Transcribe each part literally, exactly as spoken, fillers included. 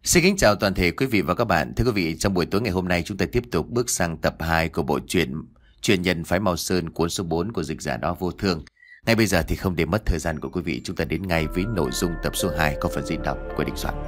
Xin kính chào toàn thể quý vị và các bạn. Thưa quý vị, trong buổi tối ngày hôm nay chúng ta tiếp tục bước sang tập hai của bộ truyện Truyền nhân phái Mao Sơn, cuốn số bốn của dịch giả Đó Vô Thương. Ngay bây giờ thì không để mất thời gian của quý vị, chúng ta đến ngay với nội dung tập số hai có phần diễn đọc của Đình Soạn.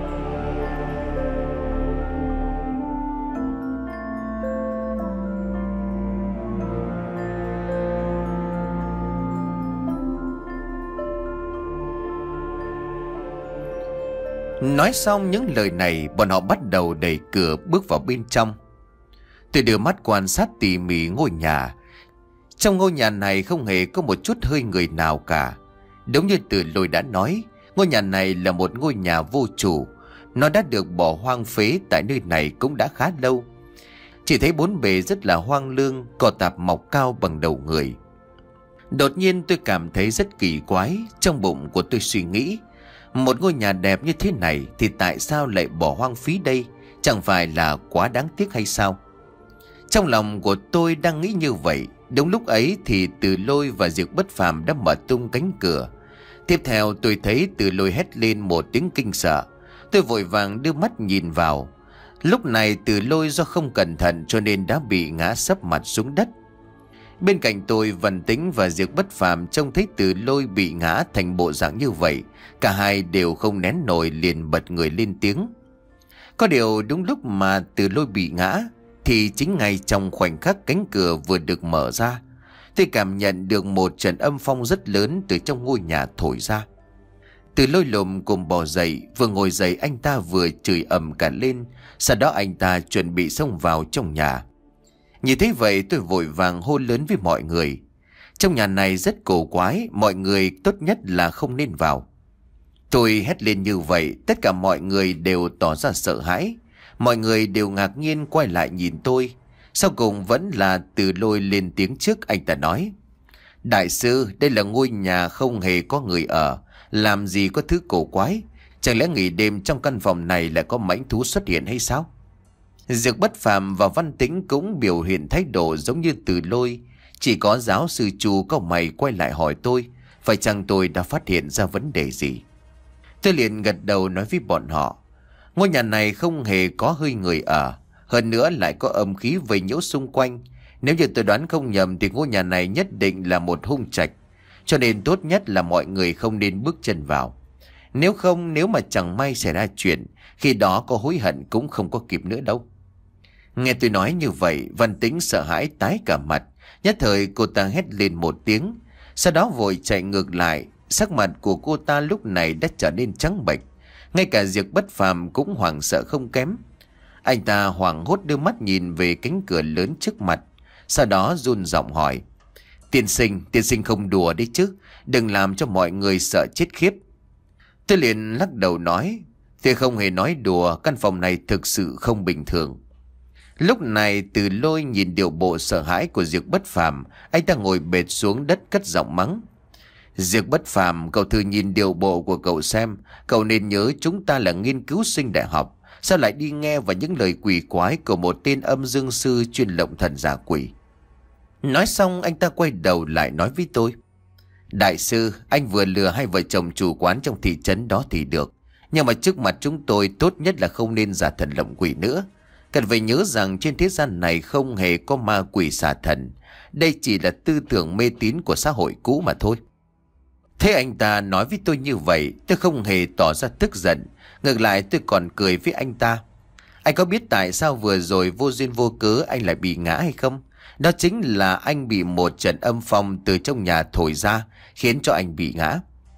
Nói xong những lời này, bọn họ bắt đầu đẩy cửa bước vào bên trong. Tôi đưa mắt quan sát tỉ mỉ ngôi nhà. Trong ngôi nhà này không hề có một chút hơi người nào cả. Đúng như Từ Lôi đã nói, ngôi nhà này là một ngôi nhà vô chủ. Nó đã được bỏ hoang phế tại nơi này cũng đã khá lâu. Chỉ thấy bốn bề rất là hoang lương, cỏ tạp mọc cao bằng đầu người. Đột nhiên tôi cảm thấy rất kỳ quái. Trong bụng của tôi suy nghĩ, một ngôi nhà đẹp như thế này thì tại sao lại bỏ hoang phí đây? Chẳng phải là quá đáng tiếc hay sao? Trong lòng của tôi đang nghĩ như vậy. Đúng lúc ấy thì Từ Lôi và Diệp Bất Phàm đã mở tung cánh cửa. Tiếp theo tôi thấy Từ Lôi hét lên một tiếng kinh sợ. Tôi vội vàng đưa mắt nhìn vào. Lúc này Từ Lôi do không cẩn thận cho nên đã bị ngã sấp mặt xuống đất. Bên cạnh tôi, Văn Tĩnh và Diệp Bất Phàm trông thấy Từ Lôi bị ngã thành bộ dạng như vậy, cả hai đều không nén nổi liền bật người lên tiếng. Có điều đúng lúc mà Từ Lôi bị ngã thì chính ngay trong khoảnh khắc cánh cửa vừa được mở ra, tôi cảm nhận được một trận âm phong rất lớn từ trong ngôi nhà thổi ra. Từ Lôi lồm cùng bò dậy, vừa ngồi dậy anh ta vừa chửi ầm cả lên, sau đó anh ta chuẩn bị xông vào trong nhà. Nhìn thấy vậy tôi vội vàng hô lớn với mọi người. Trong nhà này rất cổ quái, mọi người tốt nhất là không nên vào. Tôi hét lên như vậy, tất cả mọi người đều tỏ ra sợ hãi. Mọi người đều ngạc nhiên quay lại nhìn tôi. Sau cùng vẫn là Từ Lôi lên tiếng trước, anh ta nói: Đại sư, đây là ngôi nhà không hề có người ở, làm gì có thứ cổ quái. Chẳng lẽ nghỉ đêm trong căn phòng này lại có mãnh thú xuất hiện hay sao? Diệp Bất Phàm và Văn Tĩnh cũng biểu hiện thái độ giống như Từ Lôi. Chỉ có giáo sư Chu cau mày quay lại hỏi tôi, phải chăng tôi đã phát hiện ra vấn đề gì? Tôi liền gật đầu nói với bọn họ, ngôi nhà này không hề có hơi người ở, hơn nữa lại có âm khí vây nhiễu xung quanh. Nếu như tôi đoán không nhầm thì ngôi nhà này nhất định là một hung trạch, cho nên tốt nhất là mọi người không nên bước chân vào. Nếu không, nếu mà chẳng may xảy ra chuyện, khi đó có hối hận cũng không có kịp nữa đâu. Nghe tôi nói như vậy, Văn Tĩnh sợ hãi tái cả mặt. Nhất thời cô ta hét lên một tiếng, sau đó vội chạy ngược lại. Sắc mặt của cô ta lúc này đã trở nên trắng bệch. Ngay cả Diệp Bất Phàm cũng hoảng sợ không kém. Anh ta hoảng hốt đưa mắt nhìn về cánh cửa lớn trước mặt, sau đó run giọng hỏi: Tiên sinh, tiên sinh không đùa đấy chứ, đừng làm cho mọi người sợ chết khiếp. Tôi liền lắc đầu nói: Tôi không hề nói đùa, căn phòng này thực sự không bình thường. Lúc này Từ Lôi nhìn điều bộ sợ hãi của Diệp Bất Phàm, anh ta ngồi bệt xuống đất cất giọng mắng: Diệp Bất Phàm, cậu thử nhìn điều bộ của cậu xem, cậu nên nhớ chúng ta là nghiên cứu sinh đại học, sao lại đi nghe vào những lời quỷ quái của một tên âm dương sư chuyên lộng thần giả quỷ. Nói xong anh ta quay đầu lại nói với tôi: Đại sư, anh vừa lừa hai vợ chồng chủ quán trong thị trấn đó thì được, nhưng mà trước mặt chúng tôi tốt nhất là không nên giả thần lộng quỷ nữa. Cần phải nhớ rằng trên thế gian này không hề có ma quỷ xà thần. Đây chỉ là tư tưởng mê tín của xã hội cũ mà thôi. Thế anh ta nói với tôi như vậy, tôi không hề tỏ ra tức giận. Ngược lại tôi còn cười với anh ta. Anh có biết tại sao vừa rồi vô duyên vô cớ anh lại bị ngã hay không? Đó chính là anh bị một trận âm phong từ trong nhà thổi ra, khiến cho anh bị ngã.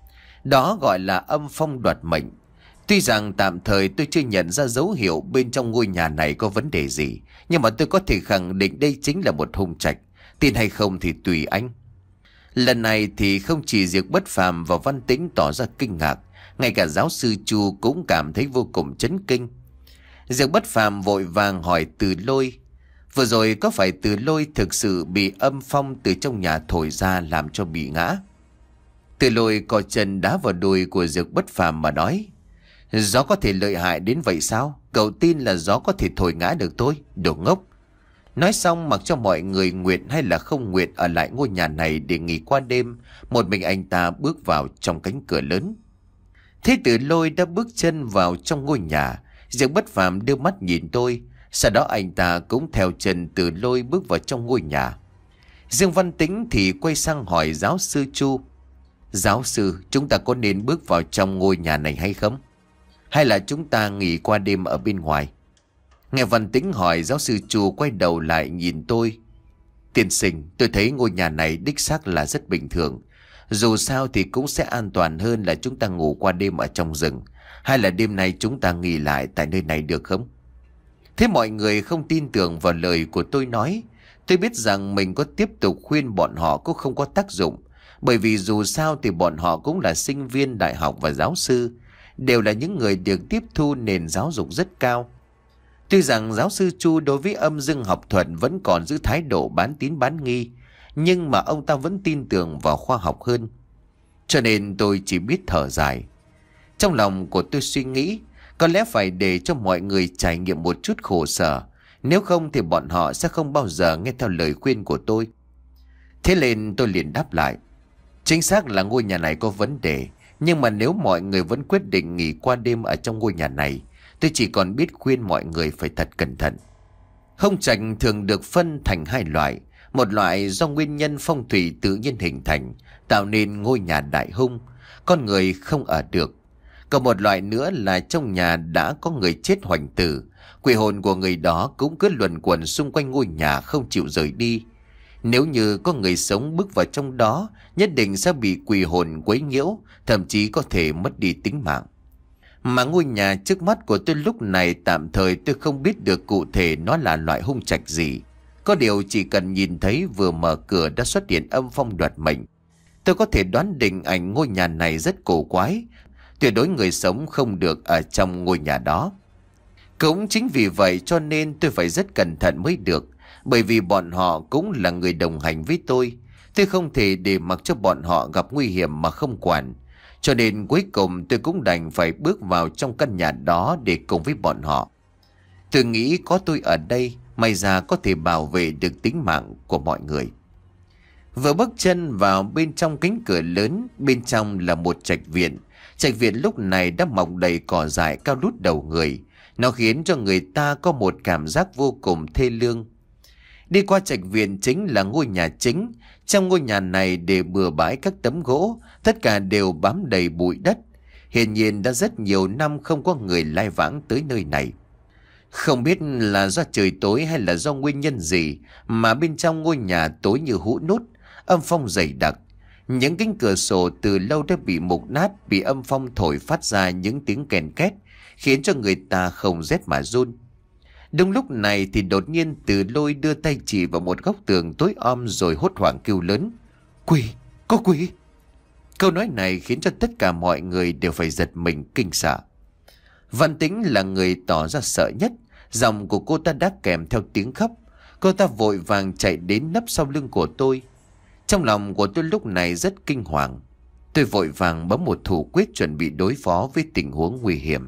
Đó gọi là âm phong đoạt mệnh. Tuy rằng tạm thời tôi chưa nhận ra dấu hiệu bên trong ngôi nhà này có vấn đề gì, nhưng mà tôi có thể khẳng định đây chính là một hung trạch. Tin hay không thì tùy anh. Lần này thì không chỉ Diệp Bất Phàm và Văn Tĩnh tỏ ra kinh ngạc, ngay cả giáo sư Chu cũng cảm thấy vô cùng chấn kinh. Diệp Bất Phàm vội vàng hỏi Từ Lôi: Vừa rồi có phải Từ Lôi thực sự bị âm phong từ trong nhà thổi ra làm cho bị ngã? Từ Lôi co chân đá vào đùi của Diệp Bất Phàm mà nói: Gió có thể lợi hại đến vậy sao? Cậu tin là gió có thể thổi ngã được tôi? Đồ ngốc! Nói xong, mặc cho mọi người nguyện hay là không nguyện ở lại ngôi nhà này để nghỉ qua đêm, một mình anh ta bước vào trong cánh cửa lớn. Thế Từ Lôi đã bước chân vào trong ngôi nhà. Dương Bất Phàm đưa mắt nhìn tôi. Sau đó anh ta cũng theo chân Từ Lôi bước vào trong ngôi nhà. Dương Văn Tĩnh thì quay sang hỏi giáo sư Chu. Giáo sư, chúng ta có nên bước vào trong ngôi nhà này hay không? Hay là chúng ta nghỉ qua đêm ở bên ngoài? Nghe Văn Tĩnh hỏi, giáo sư Chu quay đầu lại nhìn tôi. Tiên sinh, tôi thấy ngôi nhà này đích xác là rất bình thường. Dù sao thì cũng sẽ an toàn hơn là chúng ta ngủ qua đêm ở trong rừng. Hay là đêm nay chúng ta nghỉ lại tại nơi này được không? Thế mọi người không tin tưởng vào lời của tôi nói. Tôi biết rằng mình có tiếp tục khuyên bọn họ cũng không có tác dụng. Bởi vì dù sao thì bọn họ cũng là sinh viên đại học và giáo sư. Đều là những người được tiếp thu nền giáo dục rất cao. Tuy rằng giáo sư Chu đối với âm dương học thuật vẫn còn giữ thái độ bán tín bán nghi, nhưng mà ông ta vẫn tin tưởng vào khoa học hơn. Cho nên tôi chỉ biết thở dài. Trong lòng của tôi suy nghĩ, có lẽ phải để cho mọi người trải nghiệm một chút khổ sở. Nếu không thì bọn họ sẽ không bao giờ nghe theo lời khuyên của tôi. Thế nên tôi liền đáp lại. Chính xác là ngôi nhà này có vấn đề. Nhưng mà nếu mọi người vẫn quyết định nghỉ qua đêm ở trong ngôi nhà này, tôi chỉ còn biết khuyên mọi người phải thật cẩn thận. Hung trạch thường được phân thành hai loại. Một loại do nguyên nhân phong thủy tự nhiên hình thành, tạo nên ngôi nhà đại hung, con người không ở được. Còn một loại nữa là trong nhà đã có người chết hoành tử, quỷ hồn của người đó cũng cứ luẩn quẩn xung quanh ngôi nhà không chịu rời đi. Nếu như có người sống bước vào trong đó, nhất định sẽ bị quỷ hồn quấy nhiễu, thậm chí có thể mất đi tính mạng. Mà ngôi nhà trước mắt của tôi lúc này tạm thời tôi không biết được cụ thể nó là loại hung trạch gì. Có điều chỉ cần nhìn thấy vừa mở cửa đã xuất hiện âm phong đoạt mệnh, tôi có thể đoán định ảnh ngôi nhà này rất cổ quái. Tuyệt đối người sống không được ở trong ngôi nhà đó. Cũng chính vì vậy cho nên tôi phải rất cẩn thận mới được. Bởi vì bọn họ cũng là người đồng hành với tôi. Tôi không thể để mặc cho bọn họ gặp nguy hiểm mà không quản. Cho nên cuối cùng tôi cũng đành phải bước vào trong căn nhà đó để cùng với bọn họ. Tôi nghĩ có tôi ở đây, may ra có thể bảo vệ được tính mạng của mọi người. Vừa bước chân vào bên trong cánh cửa lớn, bên trong là một trạch viện. Trạch viện lúc này đã mọc đầy cỏ dại cao đút đầu người. Nó khiến cho người ta có một cảm giác vô cùng thê lương. Đi qua trạch viện chính là ngôi nhà chính. Trong ngôi nhà này để bừa bãi các tấm gỗ, tất cả đều bám đầy bụi đất. Hiển nhiên đã rất nhiều năm không có người lai vãng tới nơi này. Không biết là do trời tối hay là do nguyên nhân gì mà bên trong ngôi nhà tối như hũ nút, âm phong dày đặc. Những cánh cửa sổ từ lâu đã bị mục nát, bị âm phong thổi phát ra những tiếng kèn két, khiến cho người ta không rét mà run. Đúng lúc này thì đột nhiên Từ Lôi đưa tay chỉ vào một góc tường tối om rồi hốt hoảng kêu lớn. Quỷ! Có quỷ! Câu nói này khiến cho tất cả mọi người đều phải giật mình kinh sợ. Văn Tĩnh là người tỏ ra sợ nhất. Giọng của cô ta đã kèm theo tiếng khóc. Cô ta vội vàng chạy đến nấp sau lưng của tôi. Trong lòng của tôi lúc này rất kinh hoàng. Tôi vội vàng bấm một thủ quyết chuẩn bị đối phó với tình huống nguy hiểm.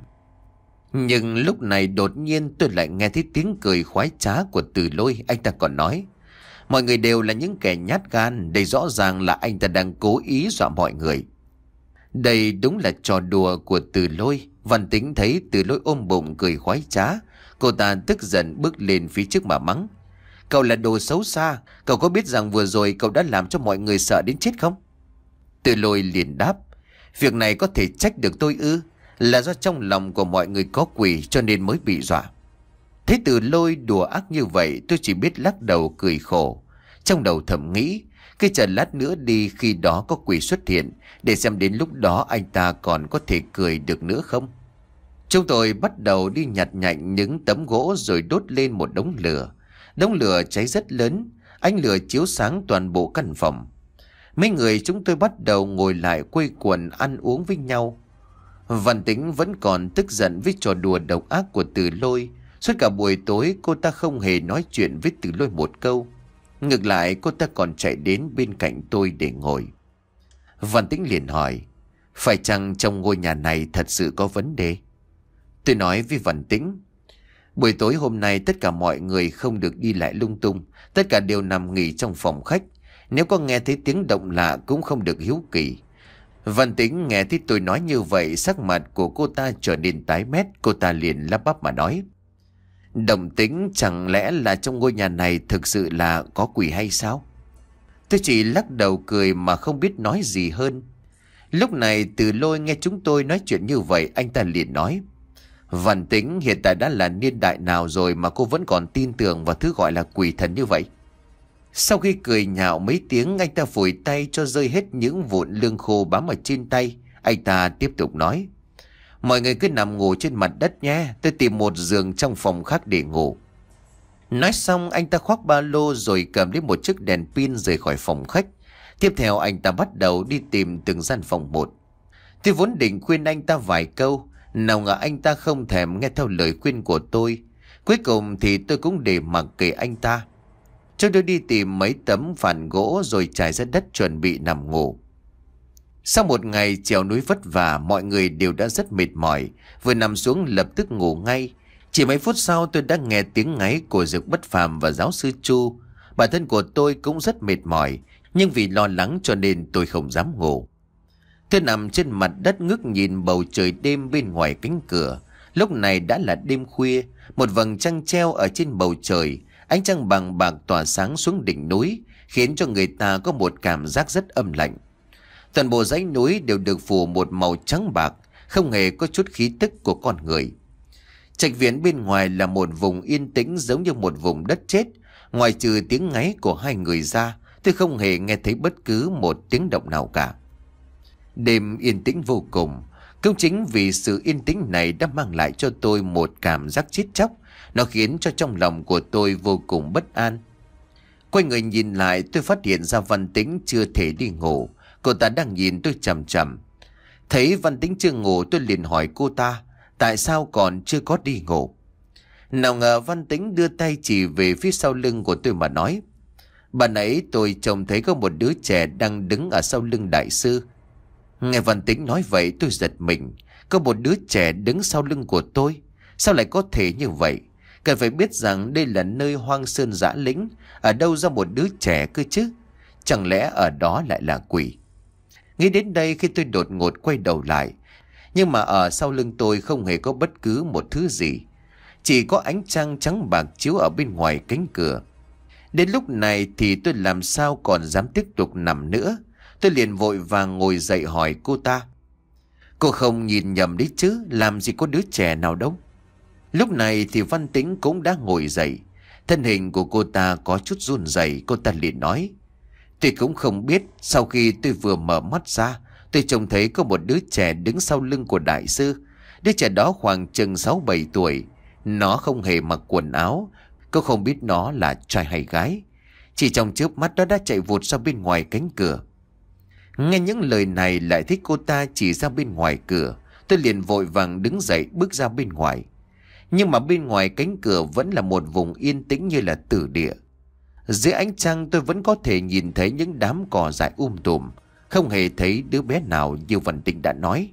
Nhưng lúc này đột nhiên tôi lại nghe thấy tiếng cười khoái trá của Từ Lôi. Anh ta còn nói, mọi người đều là những kẻ nhát gan. Đây rõ ràng là anh ta đang cố ý dọa mọi người. Đây đúng là trò đùa của Từ Lôi. Văn Tĩnh thấy Từ Lôi ôm bụng cười khoái trá, cô ta tức giận bước lên phía trước mà mắng. Cậu là đồ xấu xa. Cậu có biết rằng vừa rồi cậu đã làm cho mọi người sợ đến chết không? Từ Lôi liền đáp, việc này có thể trách được tôi ư? Là do trong lòng của mọi người có quỷ cho nên mới bị dọa. Thấy Từ Lôi đùa ác như vậy, tôi chỉ biết lắc đầu cười khổ. Trong đầu thầm nghĩ, cái chờ lát nữa đi khi đó có quỷ xuất hiện, để xem đến lúc đó anh ta còn có thể cười được nữa không. Chúng tôi bắt đầu đi nhặt nhạnh những tấm gỗ rồi đốt lên một đống lửa. Đống lửa cháy rất lớn, ánh lửa chiếu sáng toàn bộ căn phòng. Mấy người chúng tôi bắt đầu ngồi lại quây quần ăn uống với nhau. Văn Tĩnh vẫn còn tức giận với trò đùa độc ác của Từ Lôi. Suốt cả buổi tối cô ta không hề nói chuyện với Từ Lôi một câu. Ngược lại cô ta còn chạy đến bên cạnh tôi để ngồi. Văn Tĩnh liền hỏi, phải chăng trong ngôi nhà này thật sự có vấn đề? Tôi nói với Văn Tĩnh, buổi tối hôm nay tất cả mọi người không được đi lại lung tung. Tất cả đều nằm nghỉ trong phòng khách. Nếu có nghe thấy tiếng động lạ cũng không được hiếu kỳ. Văn Tĩnh nghe thấy tôi nói như vậy, sắc mặt của cô ta trở nên tái mét. Cô ta liền lắp bắp mà nói: Đồng Tĩnh, chẳng lẽ là trong ngôi nhà này thực sự là có quỷ hay sao? Tôi chỉ lắc đầu cười mà không biết nói gì hơn. Lúc này Từ Lôi nghe chúng tôi nói chuyện như vậy, anh ta liền nói: Văn Tĩnh, hiện tại đã là niên đại nào rồi mà cô vẫn còn tin tưởng vào thứ gọi là quỷ thần như vậy? Sau khi cười nhạo mấy tiếng, anh ta phủi tay cho rơi hết những vụn lương khô bám ở trên tay. Anh ta tiếp tục nói: Mọi người cứ nằm ngủ trên mặt đất nhé, tôi tìm một giường trong phòng khác để ngủ. Nói xong anh ta khoác ba lô rồi cầm lấy một chiếc đèn pin rời khỏi phòng khách. Tiếp theo anh ta bắt đầu đi tìm từng gian phòng một. Tôi vốn định khuyên anh ta vài câu, nào ngờ anh ta không thèm nghe theo lời khuyên của tôi. Cuối cùng thì tôi cũng để mặc kệ anh ta. Chúng tôi đi tìm mấy tấm phản gỗ rồi trải ra đất chuẩn bị nằm ngủ. Sau một ngày trèo núi vất vả, mọi người đều đã rất mệt mỏi. Vừa nằm xuống lập tức ngủ ngay. Chỉ mấy phút sau tôi đã nghe tiếng ngáy của Dược Bất Phàm và giáo sư Chu. Bản thân của tôi cũng rất mệt mỏi, nhưng vì lo lắng cho nên tôi không dám ngủ. Tôi nằm trên mặt đất ngước nhìn bầu trời đêm bên ngoài cánh cửa. Lúc này đã là đêm khuya, một vầng trăng treo ở trên bầu trời. Ánh trăng bằng bạc tỏa sáng xuống đỉnh núi, khiến cho người ta có một cảm giác rất âm lạnh. Toàn bộ dãy núi đều được phủ một màu trắng bạc, không hề có chút khí tức của con người. Trạch viện bên ngoài là một vùng yên tĩnh giống như một vùng đất chết. Ngoài trừ tiếng ngáy của hai người ra, tôi không hề nghe thấy bất cứ một tiếng động nào cả. Đêm yên tĩnh vô cùng. Cũng chính vì sự yên tĩnh này đã mang lại cho tôi một cảm giác chết chóc. Nó khiến cho trong lòng của tôi vô cùng bất an. Quay người nhìn lại, tôi phát hiện ra Văn Tĩnh chưa thể đi ngủ. Cô ta đang nhìn tôi chằm chằm. Thấy Văn Tĩnh chưa ngủ, tôi liền hỏi cô ta tại sao còn chưa có đi ngủ. Nào ngờ Văn Tĩnh đưa tay chỉ về phía sau lưng của tôi mà nói: Bà nãy tôi trông thấy có một đứa trẻ đang đứng ở sau lưng đại sư. Nghe Văn Tĩnh nói vậy tôi giật mình. Có một đứa trẻ đứng sau lưng của tôi? Sao lại có thể như vậy? Cần phải biết rằng đây là nơi hoang sơn dã lĩnh, ở đâu ra một đứa trẻ cơ chứ? Chẳng lẽ ở đó lại là quỷ? Nghĩ đến đây khi tôi đột ngột quay đầu lại, nhưng mà ở sau lưng tôi không hề có bất cứ một thứ gì. Chỉ có ánh trăng trắng bạc chiếu ở bên ngoài cánh cửa. Đến lúc này thì tôi làm sao còn dám tiếp tục nằm nữa. Tôi liền vội vàng ngồi dậy hỏi cô ta: Cô không nhìn nhầm đấy chứ, làm gì có đứa trẻ nào đâu. Lúc này thì Văn Tĩnh cũng đã ngồi dậy. Thân hình của cô ta có chút run rẩy. Cô ta liền nói: Tôi cũng không biết, sau khi tôi vừa mở mắt ra, tôi trông thấy có một đứa trẻ đứng sau lưng của đại sư. Đứa trẻ đó khoảng chừng sáu bảy tuổi. Nó không hề mặc quần áo. Cô không biết nó là trai hay gái. Chỉ trong chớp mắt nó đã chạy vụt ra bên ngoài cánh cửa. Nghe những lời này lại thấy cô ta chỉ ra bên ngoài cửa, tôi liền vội vàng đứng dậy bước ra bên ngoài. Nhưng mà bên ngoài cánh cửa vẫn là một vùng yên tĩnh như là tử địa. Dưới ánh trăng tôi vẫn có thể nhìn thấy những đám cỏ dại um tùm, không hề thấy đứa bé nào như Văn Tĩnh đã nói.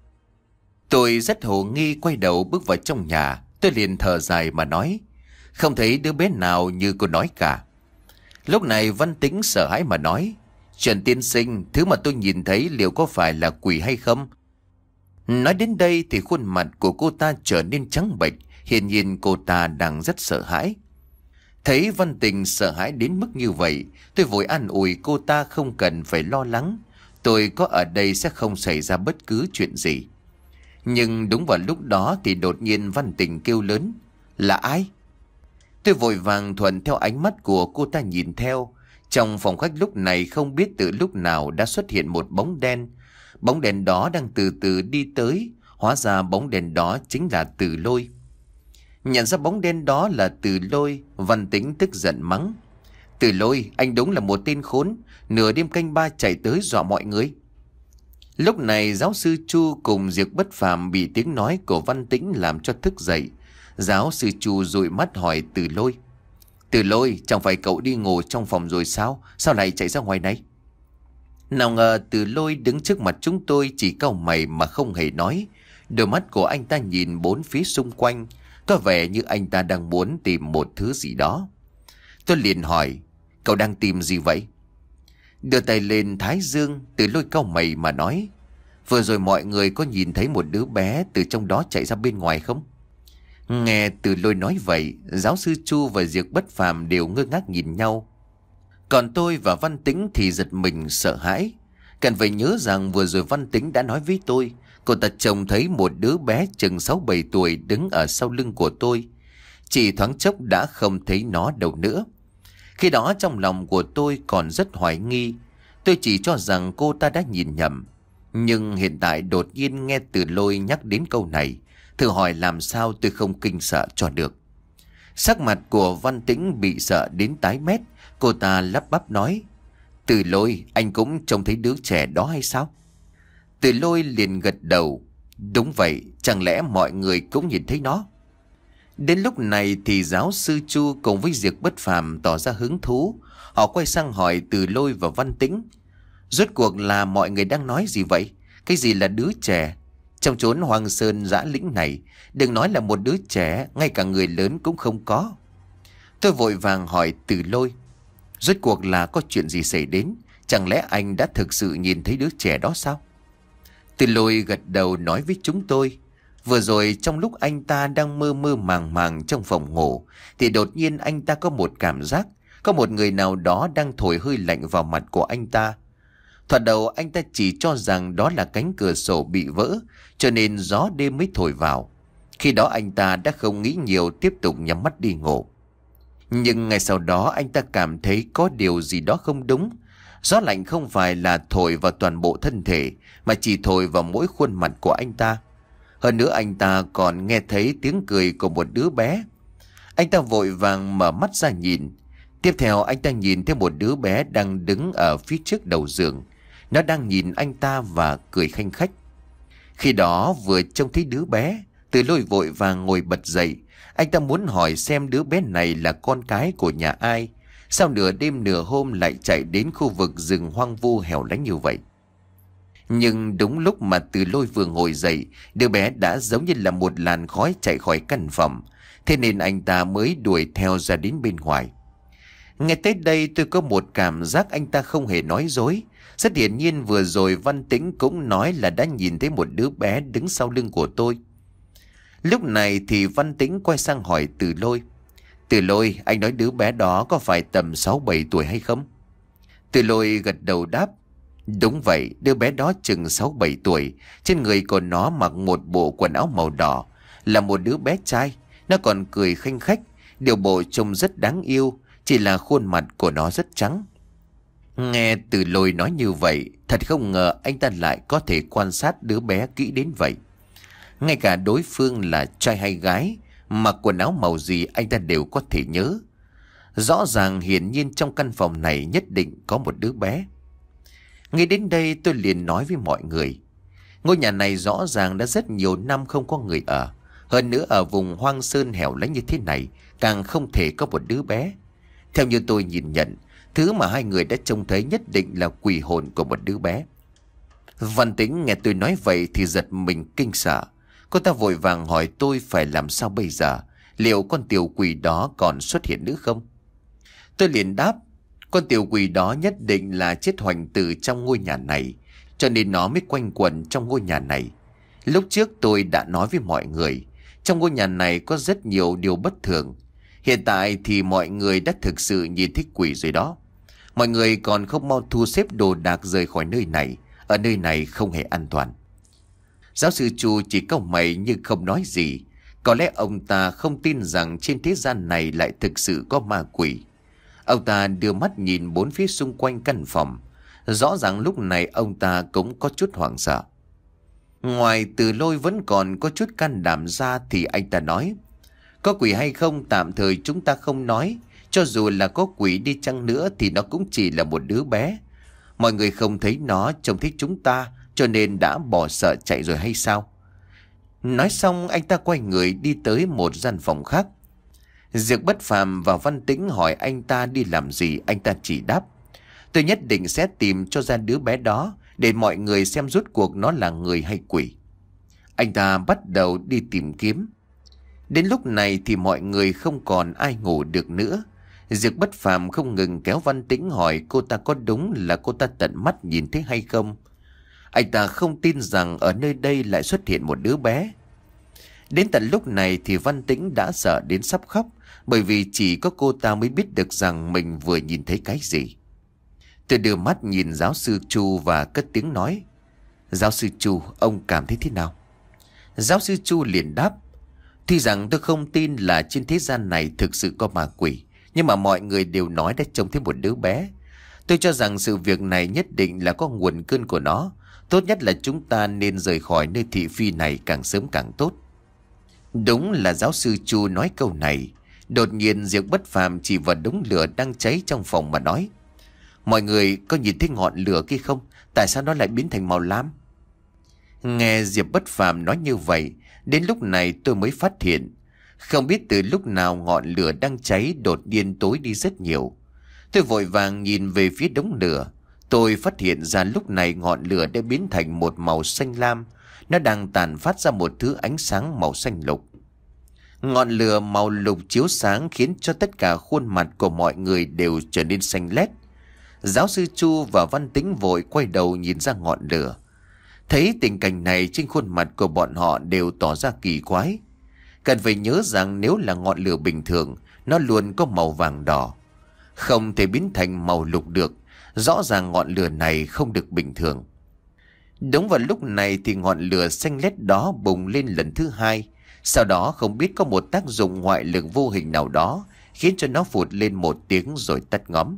Tôi rất hồ nghi quay đầu bước vào trong nhà. Tôi liền thở dài mà nói: Không thấy đứa bé nào như cô nói cả. Lúc này Văn Tĩnh sợ hãi mà nói: Trần tiên sinh, thứ mà tôi nhìn thấy liệu có phải là quỷ hay không? Nói đến đây thì khuôn mặt của cô ta trở nên trắng bệch. Hiển nhiên cô ta đang rất sợ hãi. Thấy Văn Tĩnh sợ hãi đến mức như vậy, tôi vội an ủi cô ta không cần phải lo lắng. Tôi có ở đây sẽ không xảy ra bất cứ chuyện gì. Nhưng đúng vào lúc đó thì đột nhiên Văn Tĩnh kêu lớn: Là ai? Tôi vội vàng thuận theo ánh mắt của cô ta nhìn theo. Trong phòng khách lúc này không biết từ lúc nào đã xuất hiện một bóng đen. Bóng đèn đó đang từ từ đi tới. Hóa ra bóng đèn đó chính là Từ Lôi. Nhận ra bóng đen đó là Từ Lôi, Văn Tĩnh tức giận mắng: Từ Lôi, anh đúng là một tên khốn, nửa đêm canh ba chạy tới dọa mọi người. Lúc này giáo sư Chu cùng Diệp Bất Phàm bị tiếng nói của Văn Tĩnh làm cho thức dậy. Giáo sư Chu dụi mắt hỏi Từ Lôi: Từ Lôi, chẳng phải cậu đi ngủ trong phòng rồi sao? Sao lại chạy ra ngoài này? Nào ngờ Từ Lôi đứng trước mặt chúng tôi chỉ cau mày mà không hề nói. Đôi mắt của anh ta nhìn bốn phía xung quanh, có vẻ như anh ta đang muốn tìm một thứ gì đó. Tôi liền hỏi: Cậu đang tìm gì vậy? Đưa tay lên thái dương, Từ Lôi cau mày mà nói: Vừa rồi mọi người có nhìn thấy một đứa bé từ trong đó chạy ra bên ngoài không? Nghe Từ Lôi nói vậy, giáo sư Chu và Diệp Bất Phàm đều ngơ ngác nhìn nhau. Còn tôi và Văn Tĩnh thì giật mình sợ hãi. Cần phải nhớ rằng vừa rồi Văn Tĩnh đã nói với tôi, cô ta trông thấy một đứa bé chừng sáu bảy tuổi đứng ở sau lưng của tôi. Chỉ thoáng chốc đã không thấy nó đâu nữa. Khi đó trong lòng của tôi còn rất hoài nghi. Tôi chỉ cho rằng cô ta đã nhìn nhầm. Nhưng hiện tại đột nhiên nghe Từ Lôi nhắc đến câu này, thử hỏi làm sao tôi không kinh sợ cho được. Sắc mặt của Văn Tĩnh bị sợ đến tái mét. Cô ta lắp bắp nói: Từ Lôi, anh cũng trông thấy đứa trẻ đó hay sao? Từ Lôi liền gật đầu: Đúng vậy, chẳng lẽ mọi người cũng nhìn thấy nó? Đến lúc này thì giáo sư Chu cùng với Diệp Bất Phàm tỏ ra hứng thú. Họ quay sang hỏi Từ Lôi và Văn Tĩnh: Rốt cuộc là mọi người đang nói gì vậy? Cái gì là đứa trẻ? Trong chốn hoang sơn dã lĩnh này, đừng nói là một đứa trẻ, ngay cả người lớn cũng không có. Tôi vội vàng hỏi Từ Lôi: Rốt cuộc là có chuyện gì xảy đến? Chẳng lẽ anh đã thực sự nhìn thấy đứa trẻ đó sao? Từ Lôi gật đầu nói với chúng tôi: Vừa rồi trong lúc anh ta đang mơ mơ màng màng trong phòng ngủ, thì đột nhiên anh ta có một cảm giác có một người nào đó đang thổi hơi lạnh vào mặt của anh ta. Thoạt đầu anh ta chỉ cho rằng đó là cánh cửa sổ bị vỡ, cho nên gió đêm mới thổi vào. Khi đó anh ta đã không nghĩ nhiều, tiếp tục nhắm mắt đi ngủ. Nhưng ngay sau đó anh ta cảm thấy có điều gì đó không đúng. Gió lạnh không phải là thổi vào toàn bộ thân thể, mà chỉ thổi vào mỗi khuôn mặt của anh ta. Hơn nữa anh ta còn nghe thấy tiếng cười của một đứa bé. Anh ta vội vàng mở mắt ra nhìn. Tiếp theo anh ta nhìn thấy một đứa bé đang đứng ở phía trước đầu giường. Nó đang nhìn anh ta và cười khanh khách. Khi đó vừa trông thấy đứa bé, Từ Lôi vội vàng ngồi bật dậy. Anh ta muốn hỏi xem đứa bé này là con cái của nhà ai, sao nửa đêm nửa hôm lại chạy đến khu vực rừng hoang vu hẻo lánh như vậy. Nhưng đúng lúc mà Từ Lôi vừa ngồi dậy, đứa bé đã giống như là một làn khói chạy khỏi căn phòng. Thế nên anh ta mới đuổi theo ra đến bên ngoài. Nghe tới đây tôi có một cảm giác anh ta không hề nói dối. Rất hiển nhiên vừa rồi Văn Tĩnh cũng nói là đã nhìn thấy một đứa bé đứng sau lưng của tôi. Lúc này thì Văn Tĩnh quay sang hỏi Từ Lôi: Từ Lôi, anh nói đứa bé đó có phải tầm sáu bảy tuổi hay không? Từ Lôi gật đầu đáp: Đúng vậy, đứa bé đó chừng sáu bảy tuổi. Trên người của nó mặc một bộ quần áo màu đỏ, là một đứa bé trai. Nó còn cười khanh khách, điều bộ trông rất đáng yêu, chỉ là khuôn mặt của nó rất trắng. Nghe Từ Lôi nói như vậy, thật không ngờ anh ta lại có thể quan sát đứa bé kỹ đến vậy. Ngay cả đối phương là trai hay gái, mặc quần áo màu gì anh ta đều có thể nhớ. Rõ ràng hiển nhiên trong căn phòng này nhất định có một đứa bé. Ngay đến đây tôi liền nói với mọi người: Ngôi nhà này rõ ràng đã rất nhiều năm không có người ở. Hơn nữa ở vùng hoang sơn hẻo lánh như thế này, càng không thể có một đứa bé. Theo như tôi nhìn nhận, thứ mà hai người đã trông thấy nhất định là quỷ hồn của một đứa bé. Văn Tĩnh nghe tôi nói vậy thì giật mình kinh sợ. Cô ta vội vàng hỏi tôi phải làm sao bây giờ, liệu con tiểu quỷ đó còn xuất hiện nữa không? Tôi liền đáp: Con tiểu quỷ đó nhất định là chết hoành tử trong ngôi nhà này, cho nên nó mới quanh quẩn trong ngôi nhà này. Lúc trước tôi đã nói với mọi người, trong ngôi nhà này có rất nhiều điều bất thường. Hiện tại thì mọi người đã thực sự nhìn thấy quỷ rồi đó. Mọi người còn không mau thu xếp đồ đạc rời khỏi nơi này. Ở nơi này không hề an toàn. Giáo sư Chu chỉ cau mày nhưng không nói gì. Có lẽ ông ta không tin rằng trên thế gian này lại thực sự có ma quỷ. Ông ta đưa mắt nhìn bốn phía xung quanh căn phòng. Rõ ràng lúc này ông ta cũng có chút hoảng sợ. Ngoài Từ Lôi vẫn còn có chút can đảm ra thì anh ta nói: Có quỷ hay không tạm thời chúng ta không nói. Cho dù là có quỷ đi chăng nữa thì nó cũng chỉ là một đứa bé. Mọi người không thấy nó, trông thấy chúng ta, cho nên đã bỏ sợ chạy rồi hay sao? Nói xong anh ta quay người đi tới một gian phòng khác. Diệp Bất Phàm và Văn Tĩnh hỏi anh ta đi làm gì, anh ta chỉ đáp: Tôi nhất định sẽ tìm cho ra đứa bé đó, để mọi người xem rốt cuộc nó là người hay quỷ. Anh ta bắt đầu đi tìm kiếm. Đến lúc này thì mọi người không còn ai ngủ được nữa. Diệp Bất Phàm không ngừng kéo Văn Tĩnh hỏi cô ta có đúng là cô ta tận mắt nhìn thấy hay không. Anh ta không tin rằng ở nơi đây lại xuất hiện một đứa bé. Đến tận lúc này thì Văn Tĩnh đã sợ đến sắp khóc, bởi vì chỉ có cô ta mới biết được rằng mình vừa nhìn thấy cái gì. Tôi đưa mắt nhìn giáo sư Chu và cất tiếng nói: "Giáo sư Chu, ông cảm thấy thế nào?" Giáo sư Chu liền đáp: "Tuy rằng tôi không tin là trên thế gian này thực sự có ma quỷ, nhưng mà mọi người đều nói đã trông thấy một đứa bé. Tôi cho rằng sự việc này nhất định là có nguồn cơn của nó. Tốt nhất là chúng ta nên rời khỏi nơi thị phi này càng sớm càng tốt." Đúng là giáo sư Chu nói câu này. Đột nhiên Diệp Bất Phàm chỉ vào đống lửa đang cháy trong phòng mà nói: "Mọi người có nhìn thấy ngọn lửa kia không? Tại sao nó lại biến thành màu lam?" Nghe Diệp Bất Phàm nói như vậy, đến lúc này tôi mới phát hiện, không biết từ lúc nào ngọn lửa đang cháy đột nhiên tối đi rất nhiều. Tôi vội vàng nhìn về phía đống lửa. Tôi phát hiện ra lúc này ngọn lửa đã biến thành một màu xanh lam. Nó đang tàn phát ra một thứ ánh sáng màu xanh lục. Ngọn lửa màu lục chiếu sáng khiến cho tất cả khuôn mặt của mọi người đều trở nên xanh lét. Giáo sư Chu và Văn Tĩnh vội quay đầu nhìn ra ngọn lửa. Thấy tình cảnh này, trên khuôn mặt của bọn họ đều tỏ ra kỳ quái. Cần phải nhớ rằng nếu là ngọn lửa bình thường, nó luôn có màu vàng đỏ, không thể biến thành màu lục được. Rõ ràng ngọn lửa này không được bình thường. Đúng vào lúc này thì ngọn lửa xanh lét đó bùng lên lần thứ hai. Sau đó không biết có một tác dụng ngoại lực vô hình nào đó khiến cho nó phụt lên một tiếng rồi tắt ngóm.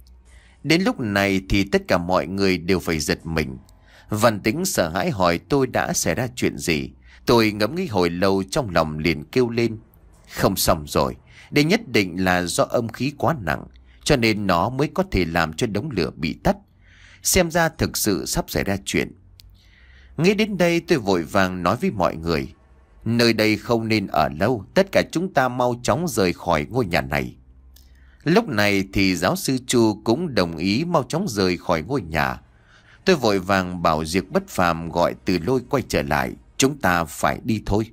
Đến lúc này thì tất cả mọi người đều phải giật mình. Văn Tĩnh sợ hãi hỏi tôi đã xảy ra chuyện gì. Tôi ngẫm nghĩ hồi lâu, trong lòng liền kêu lên: "Không xong rồi, đây nhất định là do âm khí quá nặng, cho nên nó mới có thể làm cho đống lửa bị tắt. Xem ra thực sự sắp xảy ra chuyện." Nghĩ đến đây tôi vội vàng nói với mọi người: "Nơi đây không nên ở lâu, tất cả chúng ta mau chóng rời khỏi ngôi nhà này." Lúc này thì giáo sư Chu cũng đồng ý mau chóng rời khỏi ngôi nhà. Tôi vội vàng bảo Diệp Bất Phàm gọi Từ Lôi quay trở lại: "Chúng ta phải đi thôi."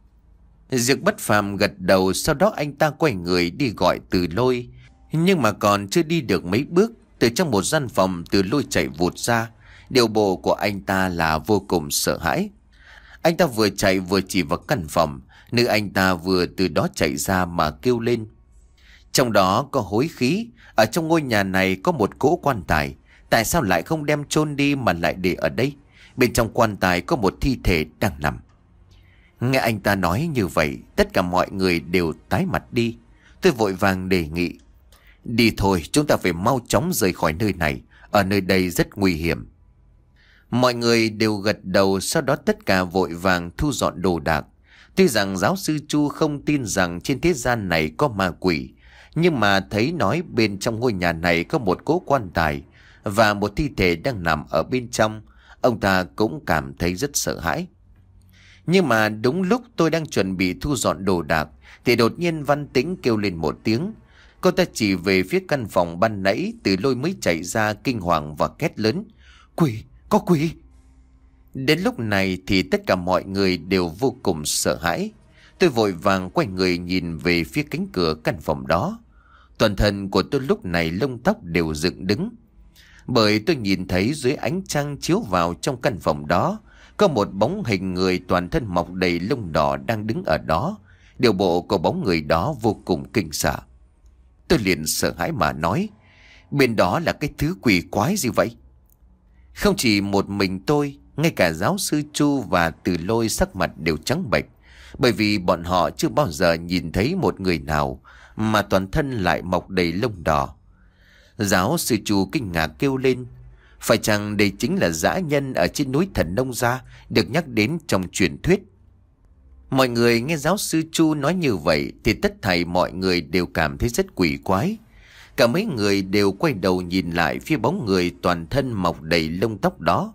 Diệp Bất Phàm gật đầu, sau đó anh ta quay người đi gọi Từ Lôi. Nhưng mà còn chưa đi được mấy bước, từ trong một gian phòng Từ Lôi chạy vụt ra. Điệu bộ của anh ta là vô cùng sợ hãi. Anh ta vừa chạy vừa chỉ vào căn phòng. Nữ anh ta vừa từ đó chạy ra mà kêu lên: "Trong đó có hối khí. Ở trong ngôi nhà này có một cỗ quan tài. Tại sao lại không đem chôn đi mà lại để ở đây? Bên trong quan tài có một thi thể đang nằm." Nghe anh ta nói như vậy, tất cả mọi người đều tái mặt đi. Tôi vội vàng đề nghị: "Đi thôi, chúng ta phải mau chóng rời khỏi nơi này. Ở nơi đây rất nguy hiểm." Mọi người đều gật đầu, sau đó tất cả vội vàng thu dọn đồ đạc. Tuy rằng giáo sư Chu không tin rằng trên thế gian này có ma quỷ, nhưng mà thấy nói bên trong ngôi nhà này có một cỗ quan tài và một thi thể đang nằm ở bên trong, ông ta cũng cảm thấy rất sợ hãi. Nhưng mà đúng lúc tôi đang chuẩn bị thu dọn đồ đạc thì đột nhiên Văn Tĩnh kêu lên một tiếng. Cô ta chỉ về phía căn phòng ban nãy Từ Lôi mới chạy ra kinh hoàng và két lớn: "Quỷ! Có quỷ!" Đến lúc này thì tất cả mọi người đều vô cùng sợ hãi. Tôi vội vàng quay người nhìn về phía cánh cửa căn phòng đó. Toàn thân của tôi lúc này lông tóc đều dựng đứng, bởi tôi nhìn thấy dưới ánh trăng chiếu vào trong căn phòng đó có một bóng hình người toàn thân mọc đầy lông đỏ đang đứng ở đó. Điều bộ của bóng người đó vô cùng kinh sợ. Tôi liền sợ hãi mà nói: "Bên đó là cái thứ quỷ quái gì vậy?" Không chỉ một mình tôi, ngay cả giáo sư Chu và Từ Lôi sắc mặt đều trắng bệch, bởi vì bọn họ chưa bao giờ nhìn thấy một người nào mà toàn thân lại mọc đầy lông đỏ. Giáo sư Chu kinh ngạc kêu lên: "Phải chăng đây chính là dã nhân ở trên núi Thần Nông Gia được nhắc đến trong truyền thuyết?" Mọi người nghe giáo sư Chu nói như vậy thì tất thảy mọi người đều cảm thấy rất quỷ quái. Cả mấy người đều quay đầu nhìn lại phía bóng người toàn thân mọc đầy lông tóc đó.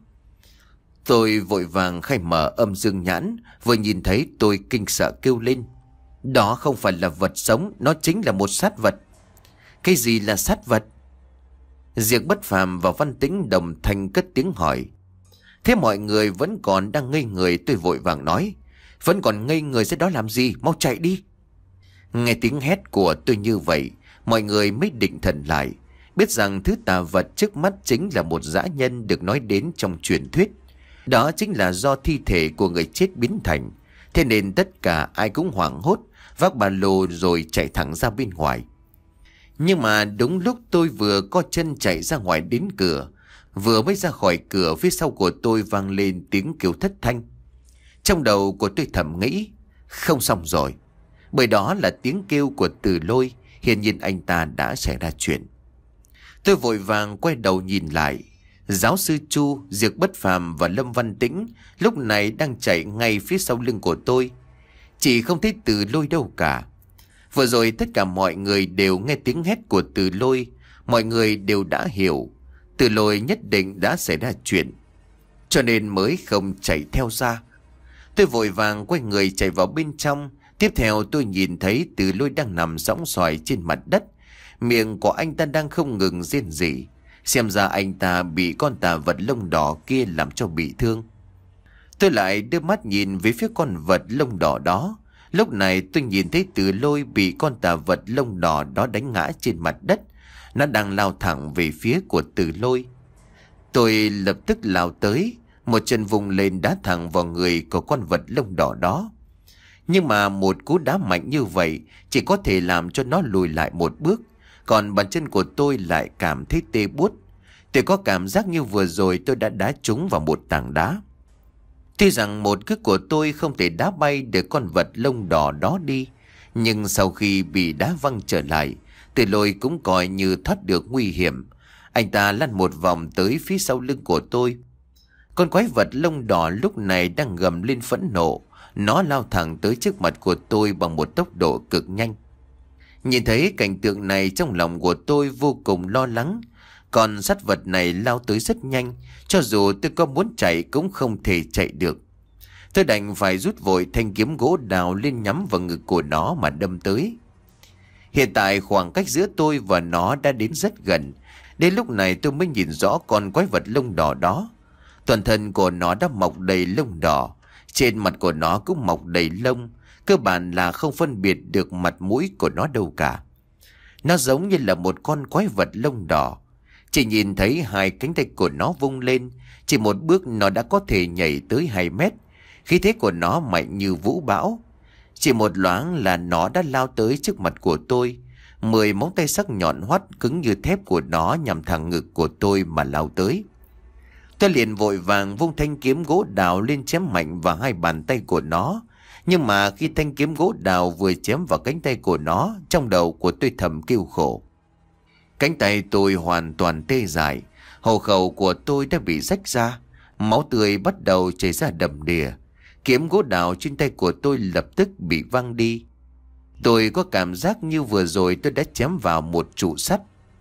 Tôi vội vàng khai mở âm dương nhãn, vừa nhìn thấy tôi kinh sợ kêu lên: "Đó không phải là vật sống, nó chính là một sát vật." "Cái gì là sát vật?" Diệp Bất Phàm và Văn Tĩnh đồng thanh cất tiếng hỏi. Thế mọi người vẫn còn đang ngây người, tôi vội vàng nói: "Vẫn còn ngây người ra đó làm gì, mau chạy đi." Nghe tiếng hét của tôi như vậy, mọi người mới định thần lại, biết rằng thứ tà vật trước mắt chính là một dã nhân được nói đến trong truyền thuyết. Đó chính là do thi thể của người chết biến thành. Thế nên tất cả ai cũng hoảng hốt, vác ba lô rồi chạy thẳng ra bên ngoài. Nhưng mà đúng lúc tôi vừa co chân chạy ra ngoài đến cửa, vừa mới ra khỏi cửa, phía sau của tôi vang lên tiếng kêu thất thanh. Trong đầu của tôi thầm nghĩ, không xong rồi. Bởi đó là tiếng kêu của Từ Lôi, hiển nhiên anh ta đã xảy ra chuyện. Tôi vội vàng quay đầu nhìn lại. Giáo sư Chu, Diệp Bất Phàm và Lâm Văn Tĩnh lúc này đang chạy ngay phía sau lưng của tôi. Chỉ không thấy Từ Lôi đâu cả. Vừa rồi tất cả mọi người đều nghe tiếng hét của Từ Lôi. Mọi người đều đã hiểu Từ Lôi nhất định đã xảy ra chuyện, cho nên mới không chạy theo ra. Tôi vội vàng quay người chạy vào bên trong. Tiếp theo tôi nhìn thấy Từ Lôi đang nằm sõng soài trên mặt đất. Miệng của anh ta đang không ngừng rên rỉ. Xem ra anh ta bị con tà vật lông đỏ kia làm cho bị thương. Tôi lại đưa mắt nhìn về phía con vật lông đỏ đó. Lúc này tôi nhìn thấy Từ Lôi bị con tà vật lông đỏ đó đánh ngã trên mặt đất. Nó đang lao thẳng về phía của Từ Lôi. Tôi lập tức lao tới, một chân vùng lên đá thẳng vào người của con vật lông đỏ đó. Nhưng mà một cú đá mạnh như vậy chỉ có thể làm cho nó lùi lại một bước. Còn bàn chân của tôi lại cảm thấy tê buốt. Tôi có cảm giác như vừa rồi tôi đã đá trúng vào một tảng đá. Tuy rằng một cước của tôi không thể đá bay được con vật lông đỏ đó đi, nhưng sau khi bị đá văng trở lại, Từ Lôi cũng coi như thoát được nguy hiểm. Anh ta lăn một vòng tới phía sau lưng của tôi. Con quái vật lông đỏ lúc này đang gầm lên phẫn nộ. Nó lao thẳng tới trước mặt của tôi bằng một tốc độ cực nhanh. Nhìn thấy cảnh tượng này, trong lòng của tôi vô cùng lo lắng. Con sắt vật này lao tới rất nhanh, cho dù tôi có muốn chạy cũng không thể chạy được. Tôi đành phải rút vội thanh kiếm gỗ đào lên nhắm vào ngực của nó mà đâm tới. Hiện tại khoảng cách giữa tôi và nó đã đến rất gần. Đến lúc này tôi mới nhìn rõ con quái vật lông đỏ đó. Toàn thân của nó đã mọc đầy lông đỏ, trên mặt của nó cũng mọc đầy lông. Cơ bản là không phân biệt được mặt mũi của nó đâu cả. Nó giống như là một con quái vật lông đỏ. Chỉ nhìn thấy hai cánh tay của nó vung lên, chỉ một bước nó đã có thể nhảy tới hai mét. Khí thế của nó mạnh như vũ bão. Chỉ một loáng là nó đã lao tới trước mặt của tôi. Mười móng tay sắc nhọn hoắt cứng như thép của nó nhằm thẳng ngực của tôi mà lao tới. Tôi liền vội vàng vung thanh kiếm gỗ đào lên chém mạnh vào hai bàn tay của nó. Nhưng mà khi thanh kiếm gỗ đào vừa chém vào cánh tay của nó, trong đầu của tôi thầm kêu khổ. Cánh tay tôi hoàn toàn tê dại, hổ khẩu của tôi đã bị rách ra, máu tươi bắt đầu chảy ra đầm đìa. Kiếm gỗ đào trên tay của tôi lập tức bị văng đi. Tôi có cảm giác như vừa rồi tôi đã chém vào một trụ sắt.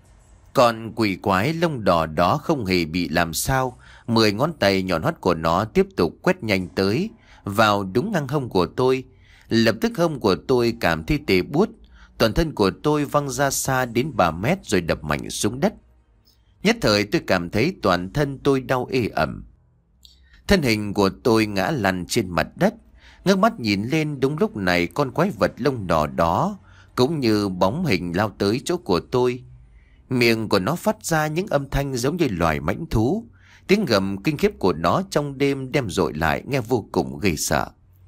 Còn quỷ quái lông đỏ đó không hề bị làm sao. Mười ngón tay nhọn hoắt của nó tiếp tục quét nhanh tới, vào đúng ngang hông của tôi. Lập tức hông của tôi cảm thấy tê buốt. Toàn thân của tôi văng ra xa đến ba mét rồi đập mạnh xuống đất. Nhất thời tôi cảm thấy toàn thân tôi đau ê ẩm. Thân hình của tôi ngã lăn trên mặt đất. Ngước mắt nhìn lên, đúng lúc này con quái vật lông đỏ đó cũng như bóng hình lao tới chỗ của tôi. Miệng của nó phát ra những âm thanh giống như loài mãnh thú. Tiếng gầm kinh khiếp của nó trong đêm đem dội lại nghe vô cùng ghê sợ.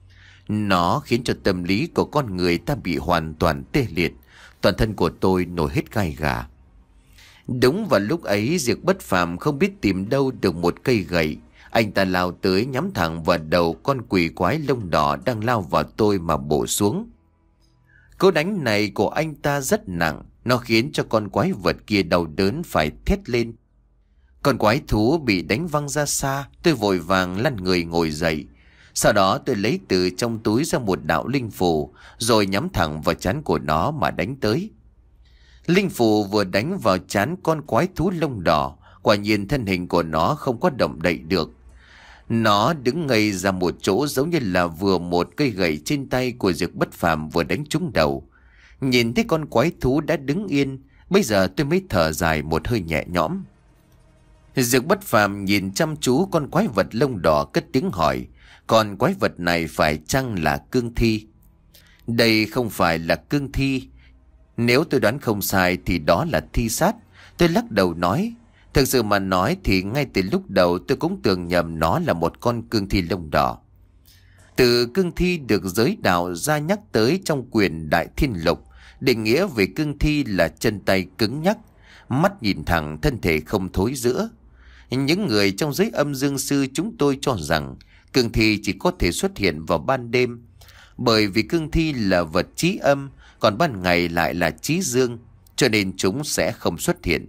Nó khiến cho tâm lý của con người ta bị hoàn toàn tê liệt. Toàn thân của tôi nổi hết gai gà. Đúng vào lúc ấy, Diệp Bất Phàm không biết tìm đâu được một cây gậy. Anh ta lao tới nhắm thẳng vào đầu con quỷ quái lông đỏ đang lao vào tôi mà bổ xuống. Cú đánh này của anh ta rất nặng. Nó khiến cho con quái vật kia đau đớn phải thét lên. Con quái thú bị đánh văng ra xa. Tôi vội vàng lăn người ngồi dậy. Sau đó tôi lấy từ trong túi ra một đạo linh phù, rồi nhắm thẳng vào trán của nó mà đánh tới. Linh phù vừa đánh vào trán con quái thú lông đỏ, quả nhiên thân hình của nó không có động đậy được. Nó đứng ngây ra một chỗ, giống như là vừa một cây gậy trên tay của Diệp Bất Phàm vừa đánh trúng đầu. Nhìn thấy con quái thú đã đứng yên, bây giờ tôi mới thở dài một hơi nhẹ nhõm. Diệp Bất Phàm nhìn chăm chú con quái vật lông đỏ cất tiếng hỏi, con quái vật này phải chăng là cương thi? Đây không phải là cương thi. Nếu tôi đoán không sai thì đó là thi sát. Tôi lắc đầu nói, Thực sự mà nói thì ngay từ lúc đầu tôi cũng tưởng nhầm nó là một con cương thi lông đỏ. Từ cương thi được giới đạo gia nhắc tới trong quyển Đại Thiên Lục, định nghĩa về cương thi là chân tay cứng nhắc, mắt nhìn thẳng, thân thể không thối rữa. Những người trong giới âm dương sư chúng tôi cho rằng cương thi chỉ có thể xuất hiện vào ban đêm, bởi vì cương thi là vật trí âm, còn ban ngày lại là trí dương, cho nên chúng sẽ không xuất hiện.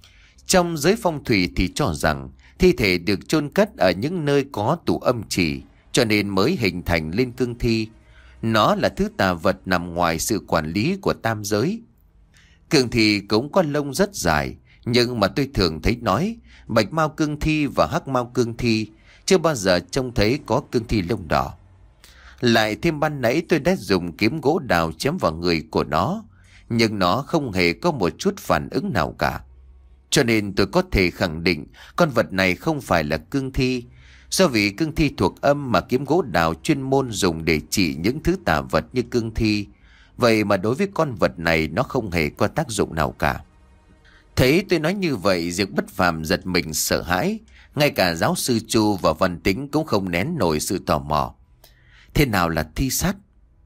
Trong giới phong thủy thì cho rằng thi thể được chôn cất ở những nơi có tụ âm chỉ, cho nên mới hình thành lên cương thi. Nó là thứ tà vật nằm ngoài sự quản lý của tam giới. Cương thi cũng có lông rất dài, nhưng mà tôi thường thấy nói bạch mao cương thi và hắc mao cương thi, chưa bao giờ trông thấy có cương thi lông đỏ. Lại thêm ban nãy tôi đã dùng kiếm gỗ đào chém vào người của nó, nhưng nó không hề có một chút phản ứng nào cả. Cho nên tôi có thể khẳng định con vật này không phải là cương thi. Do vì cương thi thuộc âm mà kiếm gỗ đào chuyên môn dùng để trị những thứ tà vật như cương thi, vậy mà đối với con vật này nó không hề có tác dụng nào cả. Thấy tôi nói như vậy, Diệp Bất Phàm giật mình sợ hãi. Ngay cả giáo sư Chu và Văn Tính cũng không nén nổi sự tò mò. Thế nào là thi sát?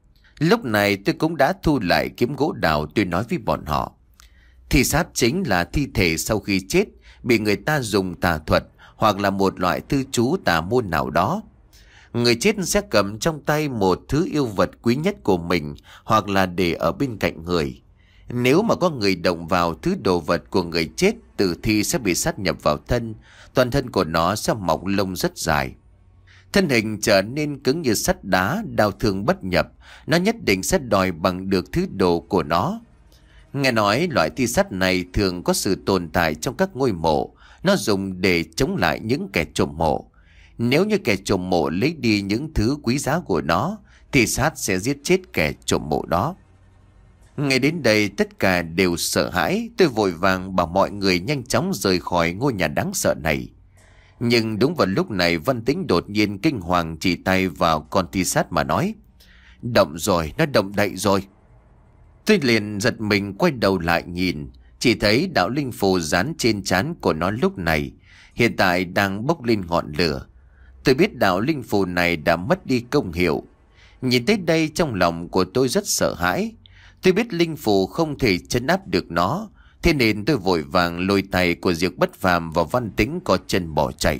Lúc này tôi cũng đã thu lại kiếm gỗ đào, tôi nói với bọn họ. Thi sát chính là thi thể sau khi chết bị người ta dùng tà thuật hoặc là một loại thư chú tà môn nào đó. Người chết sẽ cầm trong tay một thứ yêu vật quý nhất của mình hoặc là để ở bên cạnh người. Nếu mà có người động vào thứ đồ vật của người chết, tử thi sẽ bị sát nhập vào thân, toàn thân của nó sẽ mọc lông rất dài. Thân hình trở nên cứng như sắt đá, đau thương bất nhập, nó nhất định sẽ đòi bằng được thứ đồ của nó. Nghe nói loại thi sắt này thường có sự tồn tại trong các ngôi mộ, nó dùng để chống lại những kẻ trộm mộ. Nếu như kẻ trộm mộ lấy đi những thứ quý giá của nó, thì sát sẽ giết chết kẻ trộm mộ đó. Ngay đến đây tất cả đều sợ hãi, tôi vội vàng bảo mọi người nhanh chóng rời khỏi ngôi nhà đáng sợ này. Nhưng đúng vào lúc này Văn Tính đột nhiên kinh hoàng chỉ tay vào con thi sát mà nói: Động rồi, nó động đậy rồi. Tôi liền giật mình quay đầu lại nhìn, chỉ thấy đạo linh phù dán trên trán của nó lúc này hiện tại đang bốc lên ngọn lửa. Tôi biết đạo linh phù này đã mất đi công hiệu. Nhìn tới đây trong lòng của tôi rất sợ hãi. Tôi biết linh phù không thể trấn áp được nó, thế nên tôi vội vàng lôi tay của Diệp Bất Phàm và Văn Tính co chân bỏ chạy.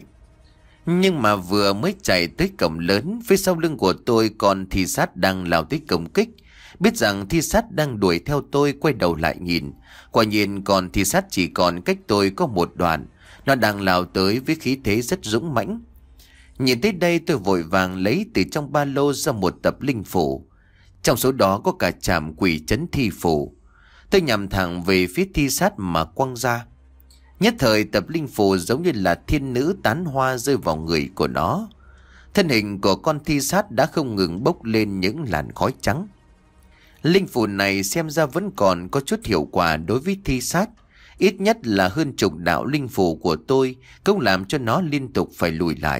Nhưng mà vừa mới chạy tới cổng lớn, phía sau lưng của tôi còn thi sát đang lao tới công kích. Biết rằng thi sát đang đuổi theo tôi, quay đầu lại nhìn, quả nhiên còn thi sát chỉ còn cách tôi có một đoạn. Nó đang lao tới với khí thế rất dũng mãnh. Nhìn tới đây tôi vội vàng lấy từ trong ba lô ra một tập linh phủ. Trong số đó có cả trảm quỷ trấn thi phủ. Tôi nhằm thẳng về phía thi sát mà quăng ra. Nhất thời tập linh phù giống như là thiên nữ tán hoa rơi vào người của nó. Thân hình của con thi sát đã không ngừng bốc lên những làn khói trắng. Linh phù này xem ra vẫn còn có chút hiệu quả đối với thi sát. Ít nhất là hơn chục đạo linh phù của tôi cũng làm cho nó liên tục phải lùi lại.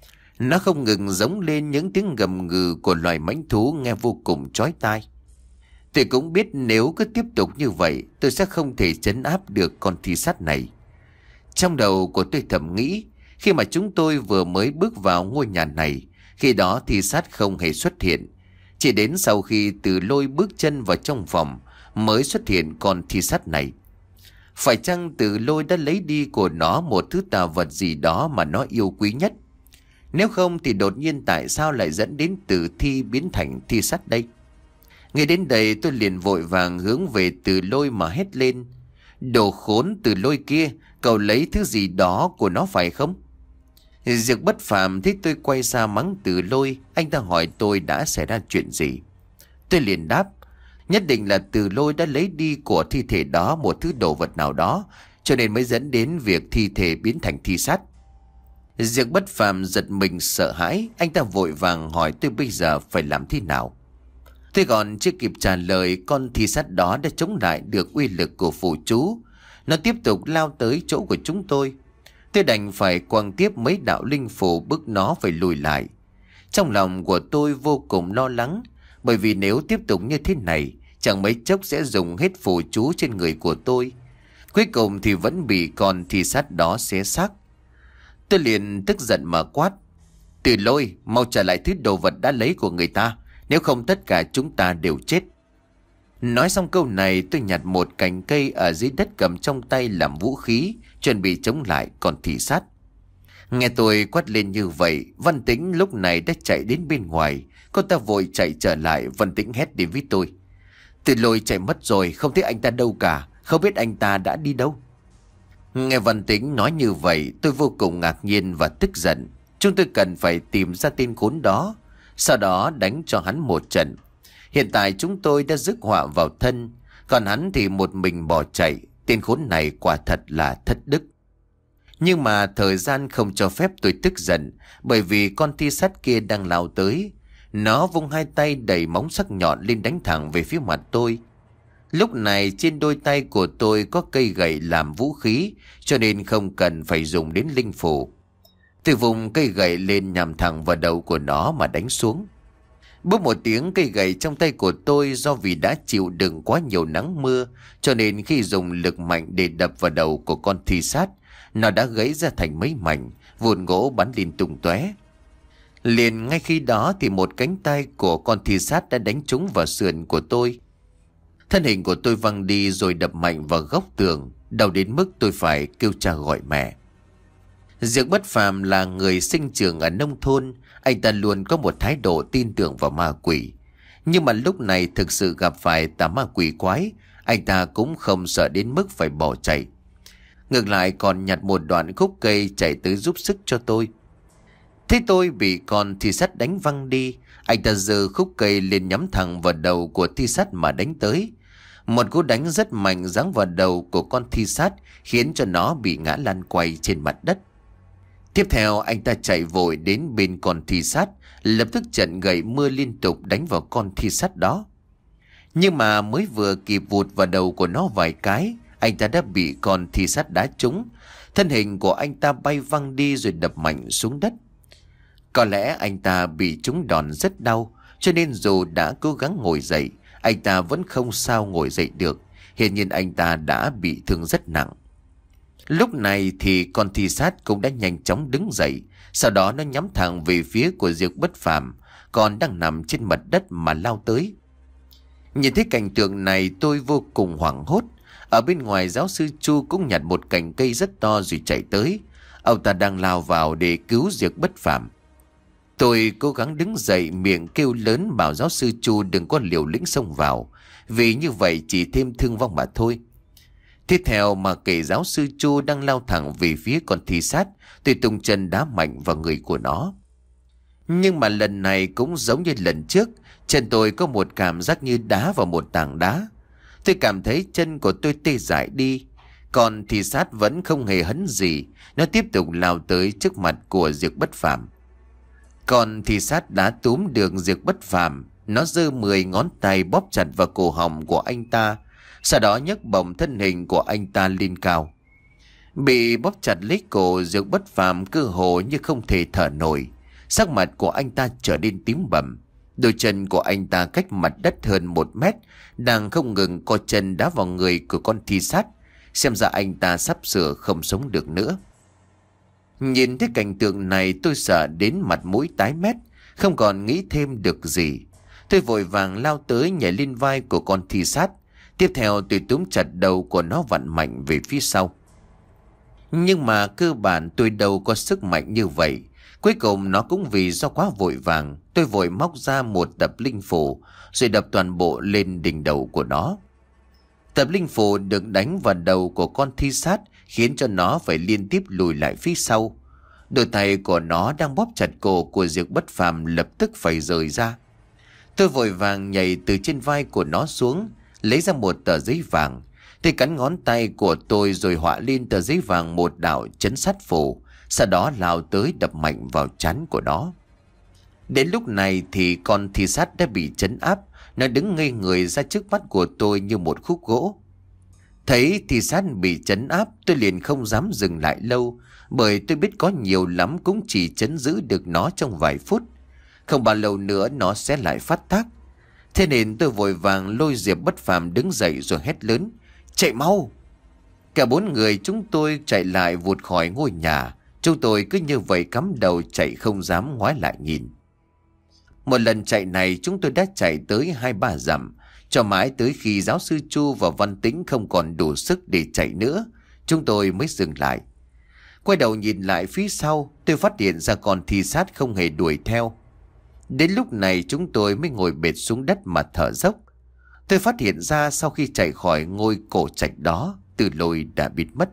Nó không ngừng giống lên những tiếng gầm gừ của loài mãnh thú nghe vô cùng chói tai. Tôi cũng biết nếu cứ tiếp tục như vậy tôi sẽ không thể trấn áp được con thi sát này. Trong đầu của tôi thầm nghĩ, khi mà chúng tôi vừa mới bước vào ngôi nhà này, khi đó thi sát không hề xuất hiện. Chỉ đến sau khi Từ Lôi bước chân vào trong phòng mới xuất hiện con thi sát này. Phải chăng Từ Lôi đã lấy đi của nó một thứ tà vật gì đó mà nó yêu quý nhất? Nếu không thì đột nhiên tại sao lại dẫn đến tử thi biến thành thi sát đây? Ngay đến đây tôi liền vội vàng hướng về Từ Lôi mà hét lên: Đồ khốn Từ Lôi kia, cậu lấy thứ gì đó của nó phải không? Diệp Bất Phàm thấy tôi quay ra mắng Từ Lôi, anh ta hỏi tôi đã xảy ra chuyện gì. Tôi liền đáp: nhất định là Từ Lôi đã lấy đi của thi thể đó một thứ đồ vật nào đó, cho nên mới dẫn đến việc thi thể biến thành thi sát. Diệp Bất Phàm giật mình sợ hãi, anh ta vội vàng hỏi tôi bây giờ phải làm thế nào. Tôi còn chưa kịp trả lời, con thi sát đó đã chống lại được uy lực của phù chú. Nó tiếp tục lao tới chỗ của chúng tôi. Tôi đành phải quăng tiếp mấy đạo linh phù bức nó phải lùi lại. Trong lòng của tôi vô cùng lo lắng, bởi vì nếu tiếp tục như thế này, chẳng mấy chốc sẽ dùng hết phù chú trên người của tôi. Cuối cùng thì vẫn bị con thi sát đó xé xác. Tôi liền tức giận mà quát: Từ Lôi, mau trả lại thứ đồ vật đã lấy của người ta, nếu không tất cả chúng ta đều chết. Nói xong câu này, tôi nhặt một cành cây ở dưới đất cầm trong tay làm vũ khí, chuẩn bị chống lại con thi sát. Nghe tôi quát lên như vậy, Văn Tĩnh lúc này đã chạy đến bên ngoài. Cô ta vội chạy trở lại. Văn Tĩnh hét đến với tôi: Từ Lôi chạy mất rồi, không thấy anh ta đâu cả, không biết anh ta đã đi đâu. Nghe Văn Tĩnh nói như vậy, tôi vô cùng ngạc nhiên và tức giận. Chúng tôi cần phải tìm ra tên khốn đó, sau đó đánh cho hắn một trận. Hiện tại chúng tôi đã rước họa vào thân, còn hắn thì một mình bỏ chạy. Tên khốn này quả thật là thất đức. Nhưng mà thời gian không cho phép tôi tức giận, bởi vì con thi sắt kia đang lao tới. Nó vung hai tay đầy móng sắc nhọn lên đánh thẳng về phía mặt tôi. Lúc này trên đôi tay của tôi có cây gậy làm vũ khí, cho nên không cần phải dùng đến linh phủ. Tôi vùng cây gậy lên nhằm thẳng vào đầu của nó mà đánh xuống. Bốp một tiếng, cây gậy trong tay của tôi do vì đã chịu đựng quá nhiều nắng mưa, cho nên khi dùng lực mạnh để đập vào đầu của con thi sát, nó đã gãy ra thành mấy mảnh, vụn gỗ bắn lên tung tóe. Liền ngay khi đó thì một cánh tay của con thi sát đã đánh trúng vào sườn của tôi. Thân hình của tôi văng đi rồi đập mạnh vào góc tường, đau đến mức tôi phải kêu cha gọi mẹ. Diệp Bất Phàm là người sinh trưởng ở nông thôn, anh ta luôn có một thái độ tin tưởng vào ma quỷ. Nhưng mà lúc này thực sự gặp phải tà ma quỷ quái, anh ta cũng không sợ đến mức phải bỏ chạy. Ngược lại còn nhặt một đoạn khúc cây chạy tới giúp sức cho tôi. Thế tôi bị con thi sắt đánh văng đi, anh ta giơ khúc cây lên nhắm thẳng vào đầu của thi sắt mà đánh tới. Một cú đánh rất mạnh giáng vào đầu của con thi sắt, khiến cho nó bị ngã lăn quay trên mặt đất. Tiếp theo anh ta chạy vội đến bên con thi sắt, lập tức trận gậy mưa liên tục đánh vào con thi sắt đó. Nhưng mà mới vừa kịp vụt vào đầu của nó vài cái, anh ta đã bị con thi sắt đá trúng. Thân hình của anh ta bay văng đi rồi đập mạnh xuống đất. Có lẽ anh ta bị trúng đòn rất đau, cho nên dù đã cố gắng ngồi dậy, anh ta vẫn không sao ngồi dậy được. Hiển nhiên anh ta đã bị thương rất nặng. Lúc này thì con thi sát cũng đã nhanh chóng đứng dậy. Sau đó nó nhắm thẳng về phía của Diệp Bất Phàm, còn đang nằm trên mặt đất mà lao tới. Nhìn thấy cảnh tượng này tôi vô cùng hoảng hốt. Ở bên ngoài giáo sư Chu cũng nhặt một cành cây rất to rồi chạy tới. Ông ta đang lao vào để cứu Diệp Bất Phàm. Tôi cố gắng đứng dậy, miệng kêu lớn bảo giáo sư Chu đừng có liều lĩnh xông vào, vì như vậy chỉ thêm thương vong mà thôi. Tiếp theo mà kể giáo sư Chu đang lao thẳng về phía con thi sát, tôi tung chân đá mạnh vào người của nó. Nhưng mà lần này cũng giống như lần trước, chân tôi có một cảm giác như đá vào một tảng đá. Tôi cảm thấy chân của tôi tê dại đi. Còn thi sát vẫn không hề hấn gì, nó tiếp tục lao tới trước mặt của Diệp Bất Phàm. Còn thi sát đã túm được Diệp Bất Phàm, nó giơ mười ngón tay bóp chặt vào cổ họng của anh ta, sau đó nhấc bổng thân hình của anh ta lên cao. Bị bóp chặt lấy cổ, Diệp Bất Phàm cơ hồ như không thể thở nổi. Sắc mặt của anh ta trở nên tím bầm. Đôi chân của anh ta cách mặt đất hơn một mét, đang không ngừng co chân đá vào người của con thi sát. Xem ra anh ta sắp sửa không sống được nữa. Nhìn thấy cảnh tượng này tôi sợ đến mặt mũi tái mét, không còn nghĩ thêm được gì. Tôi vội vàng lao tới nhảy lên vai của con thi sát. Tiếp theo tôi túm chặt đầu của nó vặn mạnh về phía sau. Nhưng mà cơ bản tôi đâu có sức mạnh như vậy. Cuối cùng nó cũng vì do quá vội vàng, tôi vội móc ra một tập linh phù rồi đập toàn bộ lên đỉnh đầu của nó. Tập linh phù được đánh vào đầu của con thi sát, khiến cho nó phải liên tiếp lùi lại phía sau. Đôi tay của nó đang bóp chặt cổ của Diệp Bất Phàm lập tức phải rời ra. Tôi vội vàng nhảy từ trên vai của nó xuống, lấy ra một tờ giấy vàng. Tôi cắn ngón tay của tôi rồi họa lên tờ giấy vàng một đạo chấn sát phù, sau đó lao tới đập mạnh vào trán của nó. Đến lúc này thì con thi sát đã bị trấn áp, nó đứng ngây người ra trước mắt của tôi như một khúc gỗ. Thấy thi sát bị trấn áp, tôi liền không dám dừng lại lâu, bởi tôi biết có nhiều lắm cũng chỉ trấn giữ được nó trong vài phút. Không bao lâu nữa nó sẽ lại phát tác. Thế nên tôi vội vàng lôi Diệp Bất Phàm đứng dậy rồi hét lớn: "Chạy mau!" Cả bốn người chúng tôi chạy lại vụt khỏi ngôi nhà. Chúng tôi cứ như vậy cắm đầu chạy không dám ngoái lại nhìn. Một lần chạy này chúng tôi đã chạy tới hai ba dặm, cho mãi tới khi giáo sư Chu và Văn Tĩnh không còn đủ sức để chạy nữa, chúng tôi mới dừng lại. Quay đầu nhìn lại phía sau, tôi phát hiện ra con thi sát không hề đuổi theo. Đến lúc này chúng tôi mới ngồi bệt xuống đất mà thở dốc. Tôi phát hiện ra sau khi chạy khỏi ngôi cổ trạch đó, Từ Lôi đã biến mất.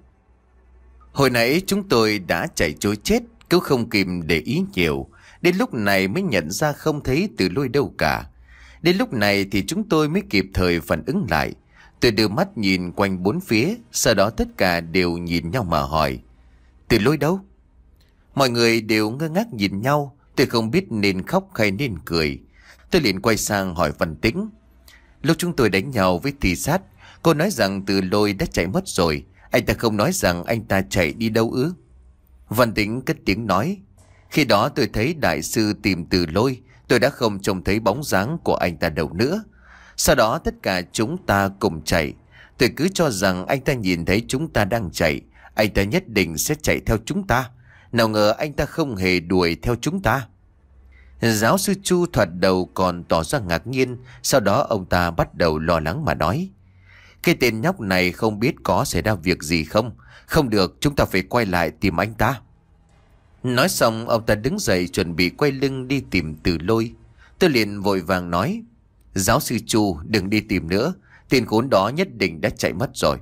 Hồi nãy chúng tôi đã chạy trối chết, cứ không kịp để ý nhiều. Đến lúc này mới nhận ra không thấy Từ Lôi đâu cả. Đến lúc này thì chúng tôi mới kịp thời phản ứng lại. Tôi đưa mắt nhìn quanh bốn phía, sau đó tất cả đều nhìn nhau mà hỏi: Từ Lôi đâu? Mọi người đều ngơ ngác nhìn nhau. Tôi không biết nên khóc hay nên cười. Tôi liền quay sang hỏi Văn Tĩnh: Lúc chúng tôi đánh nhau với thi sát, cô nói rằng Từ Lôi đã chạy mất rồi. Anh ta không nói rằng anh ta chạy đi đâu ư? Văn Tĩnh cất tiếng nói: Khi đó tôi thấy đại sư tìm Từ Lôi, tôi đã không trông thấy bóng dáng của anh ta đâu nữa. Sau đó tất cả chúng ta cùng chạy. Tôi cứ cho rằng anh ta nhìn thấy chúng ta đang chạy, anh ta nhất định sẽ chạy theo chúng ta. Nào ngờ anh ta không hề đuổi theo chúng ta. Giáo sư Chu thoạt đầu còn tỏ ra ngạc nhiên, sau đó ông ta bắt đầu lo lắng mà nói: Cái tên nhóc này không biết có xảy ra việc gì không? Không được, chúng ta phải quay lại tìm anh ta. Nói xong ông ta đứng dậy chuẩn bị quay lưng đi tìm Từ Lôi. Tôi liền vội vàng nói: Giáo sư Chu, đừng đi tìm nữa, tên khốn đó nhất định đã chạy mất rồi.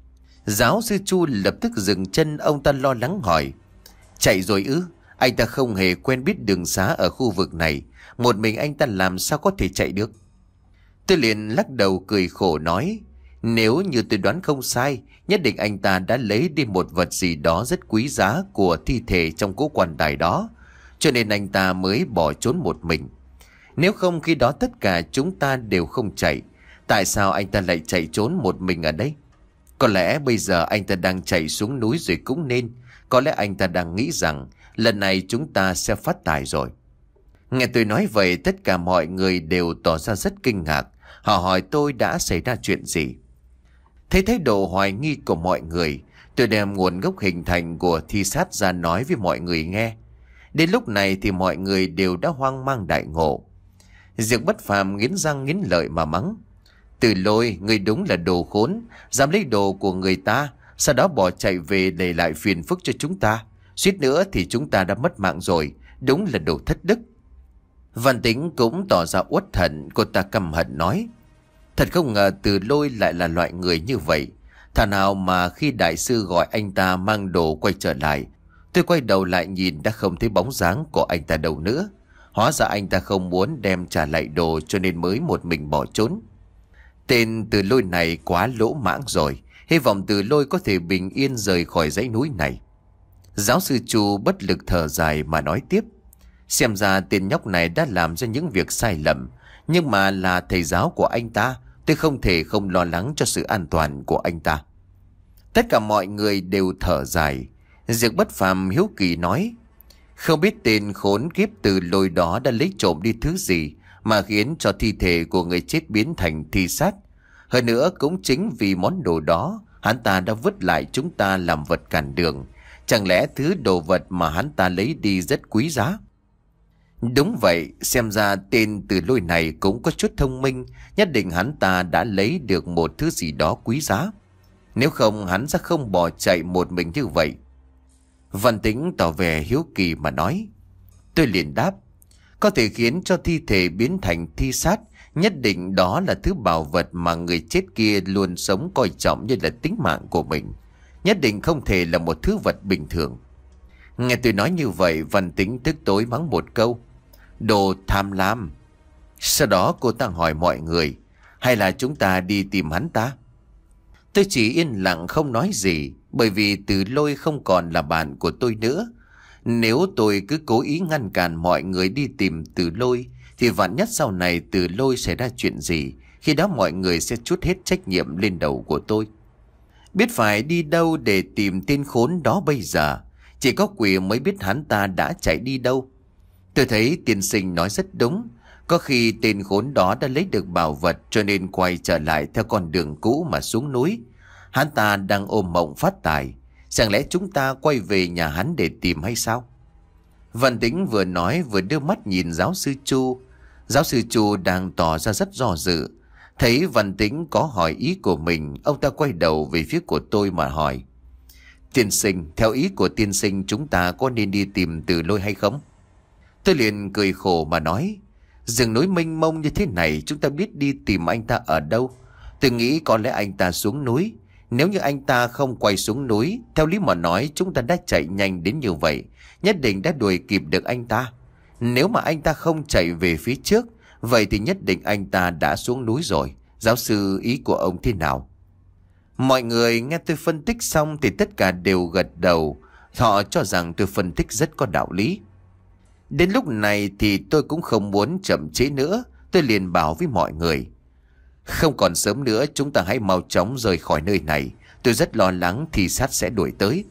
Giáo sư Chu lập tức dừng chân, ông ta lo lắng hỏi: Chạy rồi ư? Anh ta không hề quen biết đường xá ở khu vực này, một mình anh ta làm sao có thể chạy được? Tôi liền lắc đầu cười khổ nói: Nếu như tôi đoán không sai, nhất định anh ta đã lấy đi một vật gì đó rất quý giá của thi thể trong cố quan tài đó, cho nên anh ta mới bỏ trốn một mình. Nếu không khi đó tất cả chúng ta đều không chạy, tại sao anh ta lại chạy trốn một mình ở đây? Có lẽ bây giờ anh ta đang chạy xuống núi rồi cũng nên. Có lẽ anh ta đang nghĩ rằng lần này chúng ta sẽ phát tài rồi. Nghe tôi nói vậy, tất cả mọi người đều tỏ ra rất kinh ngạc. Họ hỏi tôi đã xảy ra chuyện gì. Thấy thái độ hoài nghi của mọi người, tôi đem nguồn gốc hình thành của thi sát ra nói với mọi người nghe. Đến lúc này thì mọi người đều đã hoang mang đại ngộ. Diệp Bất Phàm nghiến răng nghiến lợi mà mắng: Từ Lôi, người đúng là đồ khốn, dám lấy đồ của người ta, sau đó bỏ chạy về để lại phiền phức cho chúng ta. Suýt nữa thì chúng ta đã mất mạng rồi, đúng là đồ thất đức. Văn Tĩnh cũng tỏ ra uất hận, cô ta căm hận nói: Thật không ngờ Từ Lôi lại là loại người như vậy. Thà nào mà khi đại sư gọi anh ta mang đồ quay trở lại, tôi quay đầu lại nhìn đã không thấy bóng dáng của anh ta đâu nữa. Hóa ra anh ta không muốn đem trả lại đồ cho nên mới một mình bỏ trốn. Tên Từ Lôi này quá lỗ mãng rồi. Hy vọng Từ Lôi có thể bình yên rời khỏi dãy núi này. Giáo sư Chu bất lực thở dài mà nói tiếp: Xem ra tên nhóc này đã làm ra những việc sai lầm, nhưng mà là thầy giáo của anh ta, tôi không thể không lo lắng cho sự an toàn của anh ta. Tất cả mọi người đều thở dài. Diệp Bất Phàm hiếu kỳ nói: Không biết tên khốn kiếp Từ Lôi đó đã lấy trộm đi thứ gì mà khiến cho thi thể của người chết biến thành thi sát. Hơn nữa cũng chính vì món đồ đó, hắn ta đã vứt lại chúng ta làm vật cản đường. Chẳng lẽ thứ đồ vật mà hắn ta lấy đi rất quý giá? Đúng vậy, xem ra tên Từ Lôi này cũng có chút thông minh. Nhất định hắn ta đã lấy được một thứ gì đó quý giá. Nếu không hắn sẽ không bỏ chạy một mình như vậy. Văn Tĩnh tỏ vẻ hiếu kỳ mà nói. Tôi liền đáp: Có thể khiến cho thi thể biến thành thi sát, nhất định đó là thứ bảo vật mà người chết kia luôn sống coi trọng như là tính mạng của mình. Nhất định không thể là một thứ vật bình thường. Nghe tôi nói như vậy, Văn Tĩnh tức tối mắng một câu: Đồ tham lam. Sau đó cô ta hỏi mọi người: Hay là chúng ta đi tìm hắn ta? Tôi chỉ yên lặng không nói gì, bởi vì Từ Lôi không còn là bạn của tôi nữa. Nếu tôi cứ cố ý ngăn cản mọi người đi tìm Từ Lôi, thì vạn nhất sau này Từ Lôi xảy ra chuyện gì, khi đó mọi người sẽ trút hết trách nhiệm lên đầu của tôi. Biết phải đi đâu để tìm tên khốn đó bây giờ? Chỉ có quỷ mới biết hắn ta đã chạy đi đâu. Tôi thấy tiên sinh nói rất đúng. Có khi tên khốn đó đã lấy được bảo vật cho nên quay trở lại theo con đường cũ mà xuống núi. Hắn ta đang ôm mộng phát tài. Chẳng lẽ chúng ta quay về nhà hắn để tìm hay sao? Văn Tĩnh vừa nói vừa đưa mắt nhìn giáo sư Chu. Giáo sư Chu đang tỏ ra rất do dự. Thấy Văn Tĩnh có hỏi ý của mình, ông ta quay đầu về phía của tôi mà hỏi: Tiên sinh, theo ý của tiên sinh chúng ta có nên đi tìm Từ Lôi hay không? Tôi liền cười khổ mà nói: rừng núi mênh mông như thế này, chúng ta biết đi tìm anh ta ở đâu? Tôi nghĩ có lẽ anh ta xuống núi. Nếu như anh ta không quay xuống núi, theo lý mà nói chúng ta đã chạy nhanh đến như vậy, nhất định đã đuổi kịp được anh ta. Nếu mà anh ta không chạy về phía trước, vậy thì nhất định anh ta đã xuống núi rồi. Giáo sư, ý của ông thế nào? Mọi người nghe tôi phân tích xong thì tất cả đều gật đầu. Họ cho rằng tôi phân tích rất có đạo lý. Đến lúc này thì tôi cũng không muốn chậm trễ nữa. Tôi liền bảo với mọi người: không còn sớm nữa, chúng ta hãy mau chóng rời khỏi nơi này. Tôi rất lo lắng thì sát sẽ đuổi tới.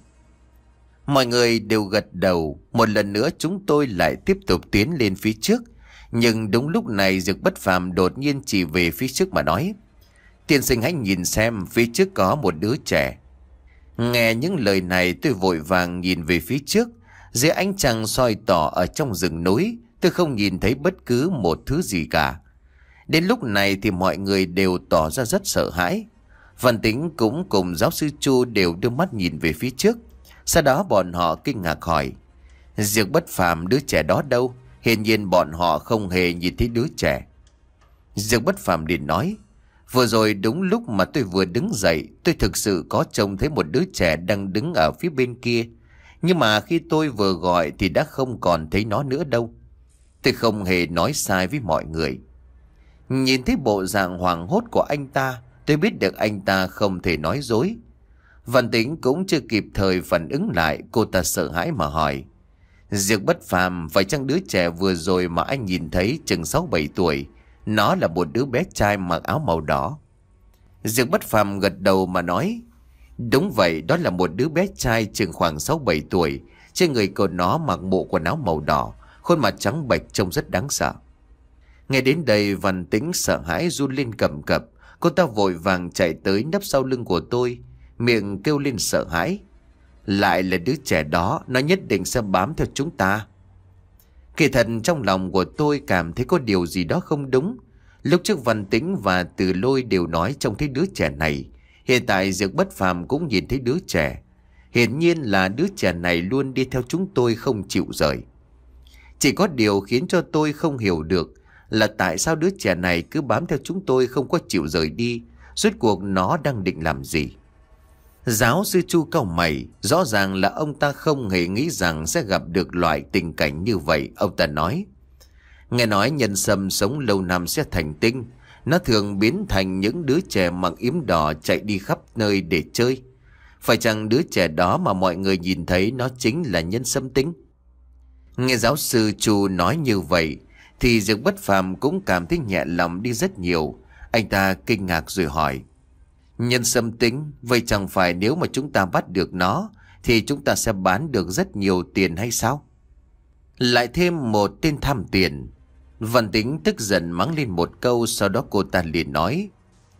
Mọi người đều gật đầu. Một lần nữa chúng tôi lại tiếp tục tiến lên phía trước. Nhưng đúng lúc này Dược Bất Phàm đột nhiên chỉ về phía trước mà nói: tiên sinh hãy nhìn xem, phía trước có một đứa trẻ. Nghe những lời này tôi vội vàng nhìn về phía trước. Dưới ánh trăng soi tỏ ở trong rừng núi, tôi không nhìn thấy bất cứ một thứ gì cả. Đến lúc này thì mọi người đều tỏ ra rất sợ hãi. Văn Tĩnh cũng cùng giáo sư Chu đều đưa mắt nhìn về phía trước. Sau đó bọn họ kinh ngạc hỏi: Dược Bất Phàm, đứa trẻ đó đâu? Hiển nhiên bọn họ không hề nhìn thấy đứa trẻ. Dược Bất Phàm liền nói: vừa rồi đúng lúc mà tôi vừa đứng dậy, tôi thực sự có trông thấy một đứa trẻ đang đứng ở phía bên kia. Nhưng mà khi tôi vừa gọi thì đã không còn thấy nó nữa đâu. Tôi không hề nói sai với mọi người. Nhìn thấy bộ dạng hoảng hốt của anh ta, tôi biết được anh ta không thể nói dối. Văn Tĩnh cũng chưa kịp thời phản ứng lại, cô ta sợ hãi mà hỏi: Dược Bất Phàm, phải chăng đứa trẻ vừa rồi mà anh nhìn thấy chừng sáu bảy tuổi, nó là một đứa bé trai mặc áo màu đỏ? Dược Bất Phàm gật đầu mà nói: đúng vậy, đó là một đứa bé trai chừng khoảng sáu bảy tuổi. Trên người của nó mặc bộ quần áo màu đỏ, khuôn mặt trắng bệch trông rất đáng sợ. Nghe đến đây Văn Tĩnh sợ hãi run lên cầm cập. Cô ta vội vàng chạy tới nấp sau lưng của tôi, miệng kêu lên sợ hãi: lại là đứa trẻ đó, nó nhất định sẽ bám theo chúng ta. Kỳ thật trong lòng của tôi cảm thấy có điều gì đó không đúng. Lúc trước Văn Tĩnh và Từ Lôi đều nói trông thấy đứa trẻ này. Hiện tại Dược Bất Phàm cũng nhìn thấy đứa trẻ. Hiển nhiên là đứa trẻ này luôn đi theo chúng tôi không chịu rời. Chỉ có điều khiến cho tôi không hiểu được là tại sao đứa trẻ này cứ bám theo chúng tôi không có chịu rời đi. Rốt cuộc nó đang định làm gì? Giáo sư Chu cau mày, rõ ràng là ông ta không hề nghĩ rằng sẽ gặp được loại tình cảnh như vậy. Ông ta nói: nghe nói nhân sâm sống lâu năm sẽ thành tinh. Nó thường biến thành những đứa trẻ mặc yếm đỏ chạy đi khắp nơi để chơi. Phải chăng đứa trẻ đó mà mọi người nhìn thấy nó chính là nhân sâm tinh? Nghe giáo sư Chu nói như vậy thì Dược Bất Phàm cũng cảm thấy nhẹ lòng đi rất nhiều. Anh ta kinh ngạc rồi hỏi: nhân sâm tinh, vậy chẳng phải nếu mà chúng ta bắt được nó thì chúng ta sẽ bán được rất nhiều tiền hay sao? Lại thêm một tên tham tiền. Văn Tĩnh tức giận mắng lên một câu, sau đó cô ta liền nói: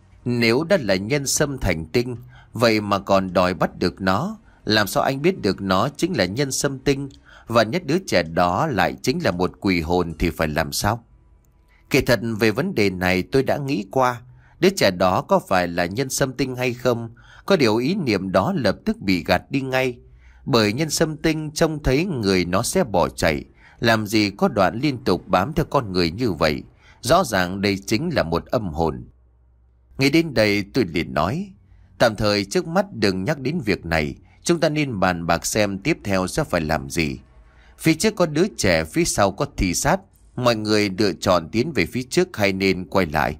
nếu đã là nhân sâm thành tinh, vậy mà còn đòi bắt được nó, làm sao anh biết được nó chính là nhân sâm tinh, và nhất đứa trẻ đó lại chính là một quỷ hồn thì phải làm sao? Kỳ thật về vấn đề này tôi đã nghĩ qua. Đứa trẻ đó có phải là nhân sâm tinh hay không? Có điều ý niệm đó lập tức bị gạt đi ngay. Bởi nhân sâm tinh trông thấy người nó sẽ bỏ chạy, làm gì có đoạn liên tục bám theo con người như vậy. Rõ ràng đây chính là một âm hồn. Nghe đến đây tôi liền nói: tạm thời trước mắt đừng nhắc đến việc này. Chúng ta nên bàn bạc xem tiếp theo sẽ phải làm gì. Phía trước có đứa trẻ, phía sau có thị sát. Mọi người lựa chọn tiến về phía trước hay nên quay lại?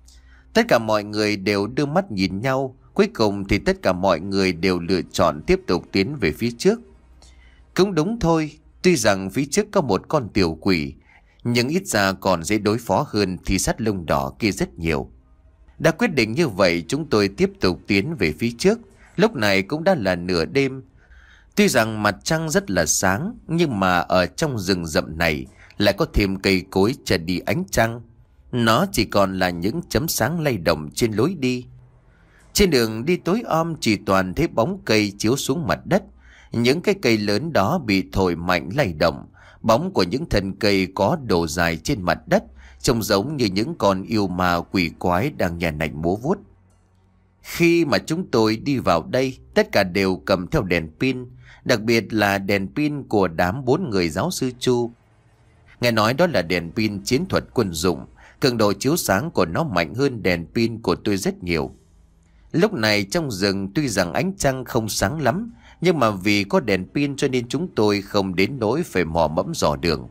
Tất cả mọi người đều đưa mắt nhìn nhau. Cuối cùng thì tất cả mọi người đều lựa chọn tiếp tục tiến về phía trước. Cũng đúng thôi, tuy rằng phía trước có một con tiểu quỷ, nhưng ít ra còn dễ đối phó hơn thị sát lông đỏ kia rất nhiều. Đã quyết định như vậy, chúng tôi tiếp tục tiến về phía trước. Lúc này cũng đã là nửa đêm. Tuy rằng mặt trăng rất là sáng, nhưng mà ở trong rừng rậm này lại có thêm cây cối che đi ánh trăng. Nó chỉ còn là những chấm sáng lay động trên lối đi. Trên đường đi tối om chỉ toàn thấy bóng cây chiếu xuống mặt đất. Những cái cây lớn đó bị thổi mạnh lay động. Bóng của những thân cây có độ dài trên mặt đất, trông giống như những con yêu ma quỷ quái đang nhà nạnh múa vuốt. Khi mà chúng tôi đi vào đây, tất cả đều cầm theo đèn pin, đặc biệt là đèn pin của đám bốn người giáo sư Chu. Nghe nói đó là đèn pin chiến thuật quân dụng, cường độ chiếu sáng của nó mạnh hơn đèn pin của tôi rất nhiều. Lúc này trong rừng tuy rằng ánh trăng không sáng lắm, nhưng mà vì có đèn pin cho nên chúng tôi không đến nỗi phải mò mẫm dò đường.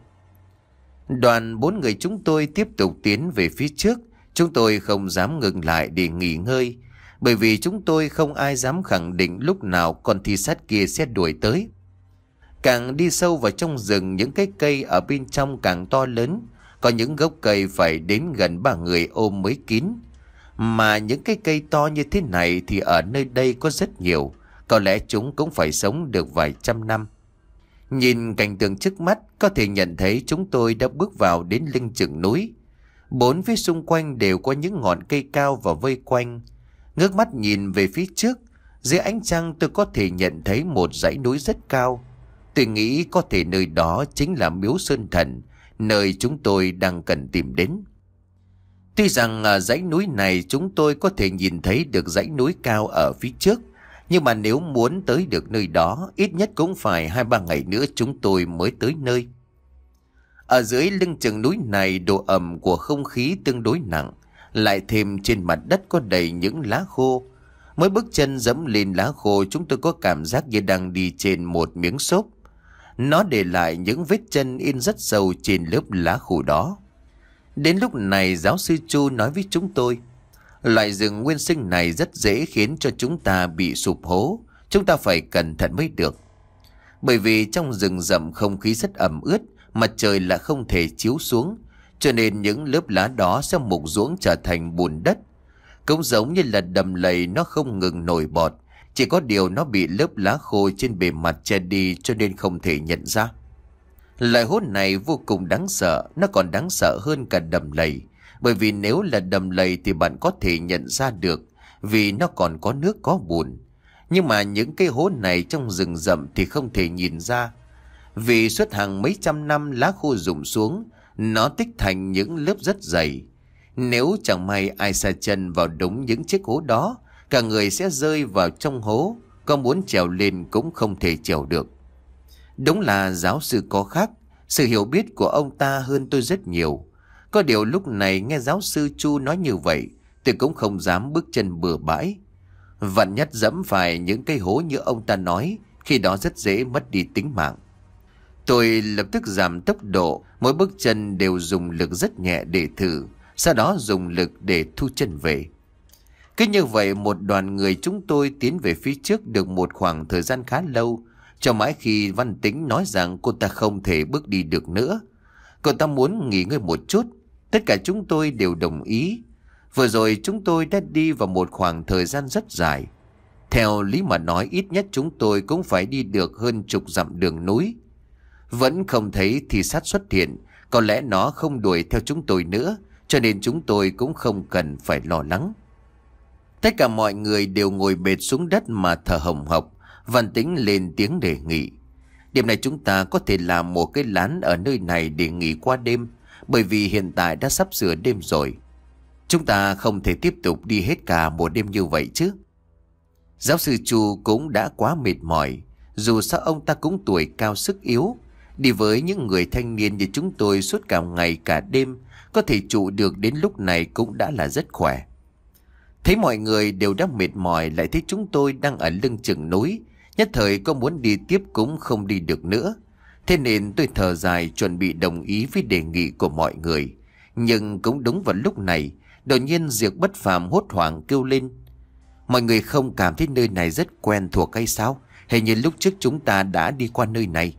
Đoàn bốn người chúng tôi tiếp tục tiến về phía trước. Chúng tôi không dám ngừng lại để nghỉ ngơi, bởi vì chúng tôi không ai dám khẳng định lúc nào con thi sát kia sẽ đuổi tới. Càng đi sâu vào trong rừng, những cái cây ở bên trong càng to lớn. Có những gốc cây phải đến gần ba người ôm mới kín. Mà những cái cây to như thế này thì ở nơi đây có rất nhiều. Có lẽ chúng cũng phải sống được vài trăm năm. Nhìn cảnh tượng trước mắt, có thể nhận thấy chúng tôi đã bước vào đến lưng chừng núi. Bốn phía xung quanh đều có những ngọn cây cao và vây quanh. Ngước mắt nhìn về phía trước, dưới ánh trăng tôi có thể nhận thấy một dãy núi rất cao. Tôi nghĩ có thể nơi đó chính là Miếu Sơn Thần, nơi chúng tôi đang cần tìm đến. Tuy rằng ở dãy núi này chúng tôi có thể nhìn thấy được dãy núi cao ở phía trước, nhưng mà nếu muốn tới được nơi đó, ít nhất cũng phải hai ba ngày nữa chúng tôi mới tới nơi. Ở dưới lưng chừng núi này, độ ẩm của không khí tương đối nặng, lại thêm trên mặt đất có đầy những lá khô. Mới bước chân dẫm lên lá khô, chúng tôi có cảm giác như đang đi trên một miếng xốp. Nó để lại những vết chân in rất sâu trên lớp lá khô đó. Đến lúc này giáo sư Chu nói với chúng tôi, loại rừng nguyên sinh này rất dễ khiến cho chúng ta bị sụp hố. Chúng ta phải cẩn thận mới được. Bởi vì trong rừng rậm không khí rất ẩm ướt, mặt trời là không thể chiếu xuống, cho nên những lớp lá đó sẽ mục ruỗng trở thành bùn đất. Cũng giống như là đầm lầy, nó không ngừng nổi bọt, chỉ có điều nó bị lớp lá khô trên bề mặt che đi cho nên không thể nhận ra. Loại hố này vô cùng đáng sợ, nó còn đáng sợ hơn cả đầm lầy. Bởi vì nếu là đầm lầy thì bạn có thể nhận ra được, vì nó còn có nước có bùn. Nhưng mà những cái hố này trong rừng rậm thì không thể nhìn ra. Vì suốt hàng mấy trăm năm lá khô rụng xuống, nó tích thành những lớp rất dày. Nếu chẳng may ai sa chân vào đúng những chiếc hố đó, cả người sẽ rơi vào trong hố, có muốn trèo lên cũng không thể trèo được. Đúng là giáo sư có khác, sự hiểu biết của ông ta hơn tôi rất nhiều. Có điều lúc này nghe giáo sư Chu nói như vậy, tôi cũng không dám bước chân bừa bãi. Vạn nhất dẫm phải những cây hố như ông ta nói, khi đó rất dễ mất đi tính mạng. Tôi lập tức giảm tốc độ, mỗi bước chân đều dùng lực rất nhẹ để thử, sau đó dùng lực để thu chân về. Cứ như vậy một đoàn người chúng tôi tiến về phía trước được một khoảng thời gian khá lâu, cho mãi khi Văn Tĩnh nói rằng cô ta không thể bước đi được nữa. Cô ta muốn nghỉ ngơi một chút, tất cả chúng tôi đều đồng ý. Vừa rồi chúng tôi đã đi vào một khoảng thời gian rất dài. Theo lý mà nói ít nhất chúng tôi cũng phải đi được hơn chục dặm đường núi. Vẫn không thấy thì sát xuất hiện, có lẽ nó không đuổi theo chúng tôi nữa, cho nên chúng tôi cũng không cần phải lo lắng. Tất cả mọi người đều ngồi bệt xuống đất mà thở hồng hộc. Văn Tĩnh lên tiếng đề nghị, đêm nay chúng ta có thể làm một cái lán ở nơi này để nghỉ qua đêm, bởi vì hiện tại đã sắp sửa đêm rồi. Chúng ta không thể tiếp tục đi hết cả một đêm như vậy chứ. Giáo sư Chu cũng đã quá mệt mỏi, dù sao ông ta cũng tuổi cao sức yếu. Đi với những người thanh niên như chúng tôi suốt cả ngày cả đêm, có thể trụ được đến lúc này cũng đã là rất khỏe. Thấy mọi người đều đã mệt mỏi, lại thấy chúng tôi đang ở lưng chừng núi, nhất thời có muốn đi tiếp cũng không đi được nữa. Thế nên tôi thở dài chuẩn bị đồng ý với đề nghị của mọi người. Nhưng cũng đúng vào lúc này, đột nhiên Diệp Bất Phàm hốt hoảng kêu lên, mọi người không cảm thấy nơi này rất quen thuộc hay sao? Hình như lúc trước chúng ta đã đi qua nơi này.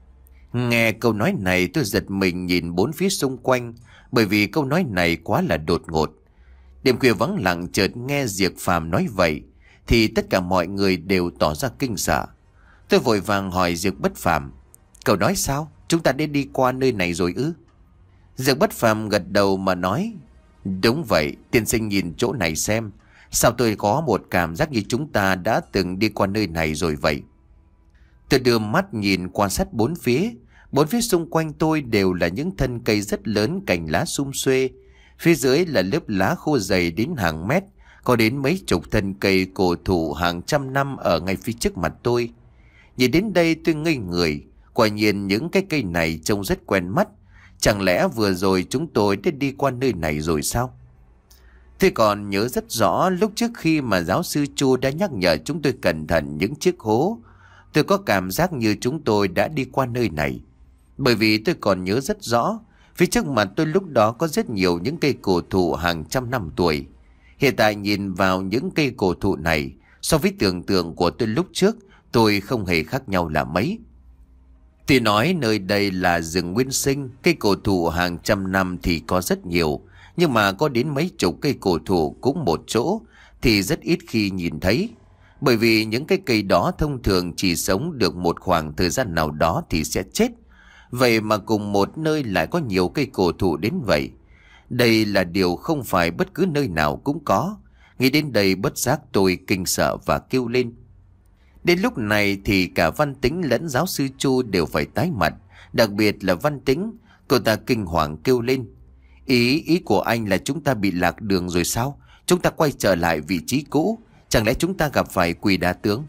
Nghe câu nói này tôi giật mình nhìn bốn phía xung quanh, bởi vì câu nói này quá là đột ngột. Đêm khuya vắng lặng chợt nghe Diệp Phàm nói vậy thì tất cả mọi người đều tỏ ra kinh sợ. Tôi vội vàng hỏi Diệp Bất Phàm, cậu nói sao? Chúng ta đã đi qua nơi này rồi ư? Diệp Bất Phàm gật đầu mà nói, đúng vậy, tiên sinh nhìn chỗ này xem. Sao tôi có một cảm giác như chúng ta đã từng đi qua nơi này rồi vậy? Tôi đưa mắt nhìn quan sát bốn phía. Bốn phía xung quanh tôi đều là những thân cây rất lớn, cành lá sum xuê. Phía dưới là lớp lá khô dày đến hàng mét, có đến mấy chục thân cây cổ thụ hàng trăm năm ở ngay phía trước mặt tôi. Nhìn đến đây tôi ngây người. Quả nhiên những cái cây này trông rất quen mắt. Chẳng lẽ vừa rồi chúng tôi đã đi qua nơi này rồi sao? Tôi còn nhớ rất rõ lúc trước khi mà giáo sư Chu đã nhắc nhở chúng tôi cẩn thận những chiếc hố. Tôi có cảm giác như chúng tôi đã đi qua nơi này. Bởi vì tôi còn nhớ rất rõ, phía trước mặt tôi lúc đó có rất nhiều những cây cổ thụ hàng trăm năm tuổi. Hiện tại nhìn vào những cây cổ thụ này, so với tưởng tượng của tôi lúc trước, tôi không hề khác nhau là mấy. Tuy nói nơi đây là rừng nguyên sinh, cây cổ thụ hàng trăm năm thì có rất nhiều, nhưng mà có đến mấy chục cây cổ thụ cũng một chỗ thì rất ít khi nhìn thấy. Bởi vì những cái cây đó thông thường chỉ sống được một khoảng thời gian nào đó thì sẽ chết. Vậy mà cùng một nơi lại có nhiều cây cổ thụ đến vậy. Đây là điều không phải bất cứ nơi nào cũng có. Nghĩ đến đây bất giác tôi kinh sợ và kêu lên. Đến lúc này thì cả Văn Tính lẫn giáo sư Chu đều phải tái mặt. Đặc biệt là Văn Tính, cô ta kinh hoàng kêu lên. Ý, ý của anh là chúng ta bị lạc đường rồi sao? Chúng ta quay trở lại vị trí cũ. Chẳng lẽ chúng ta gặp phải Quỷ Đa Tướng?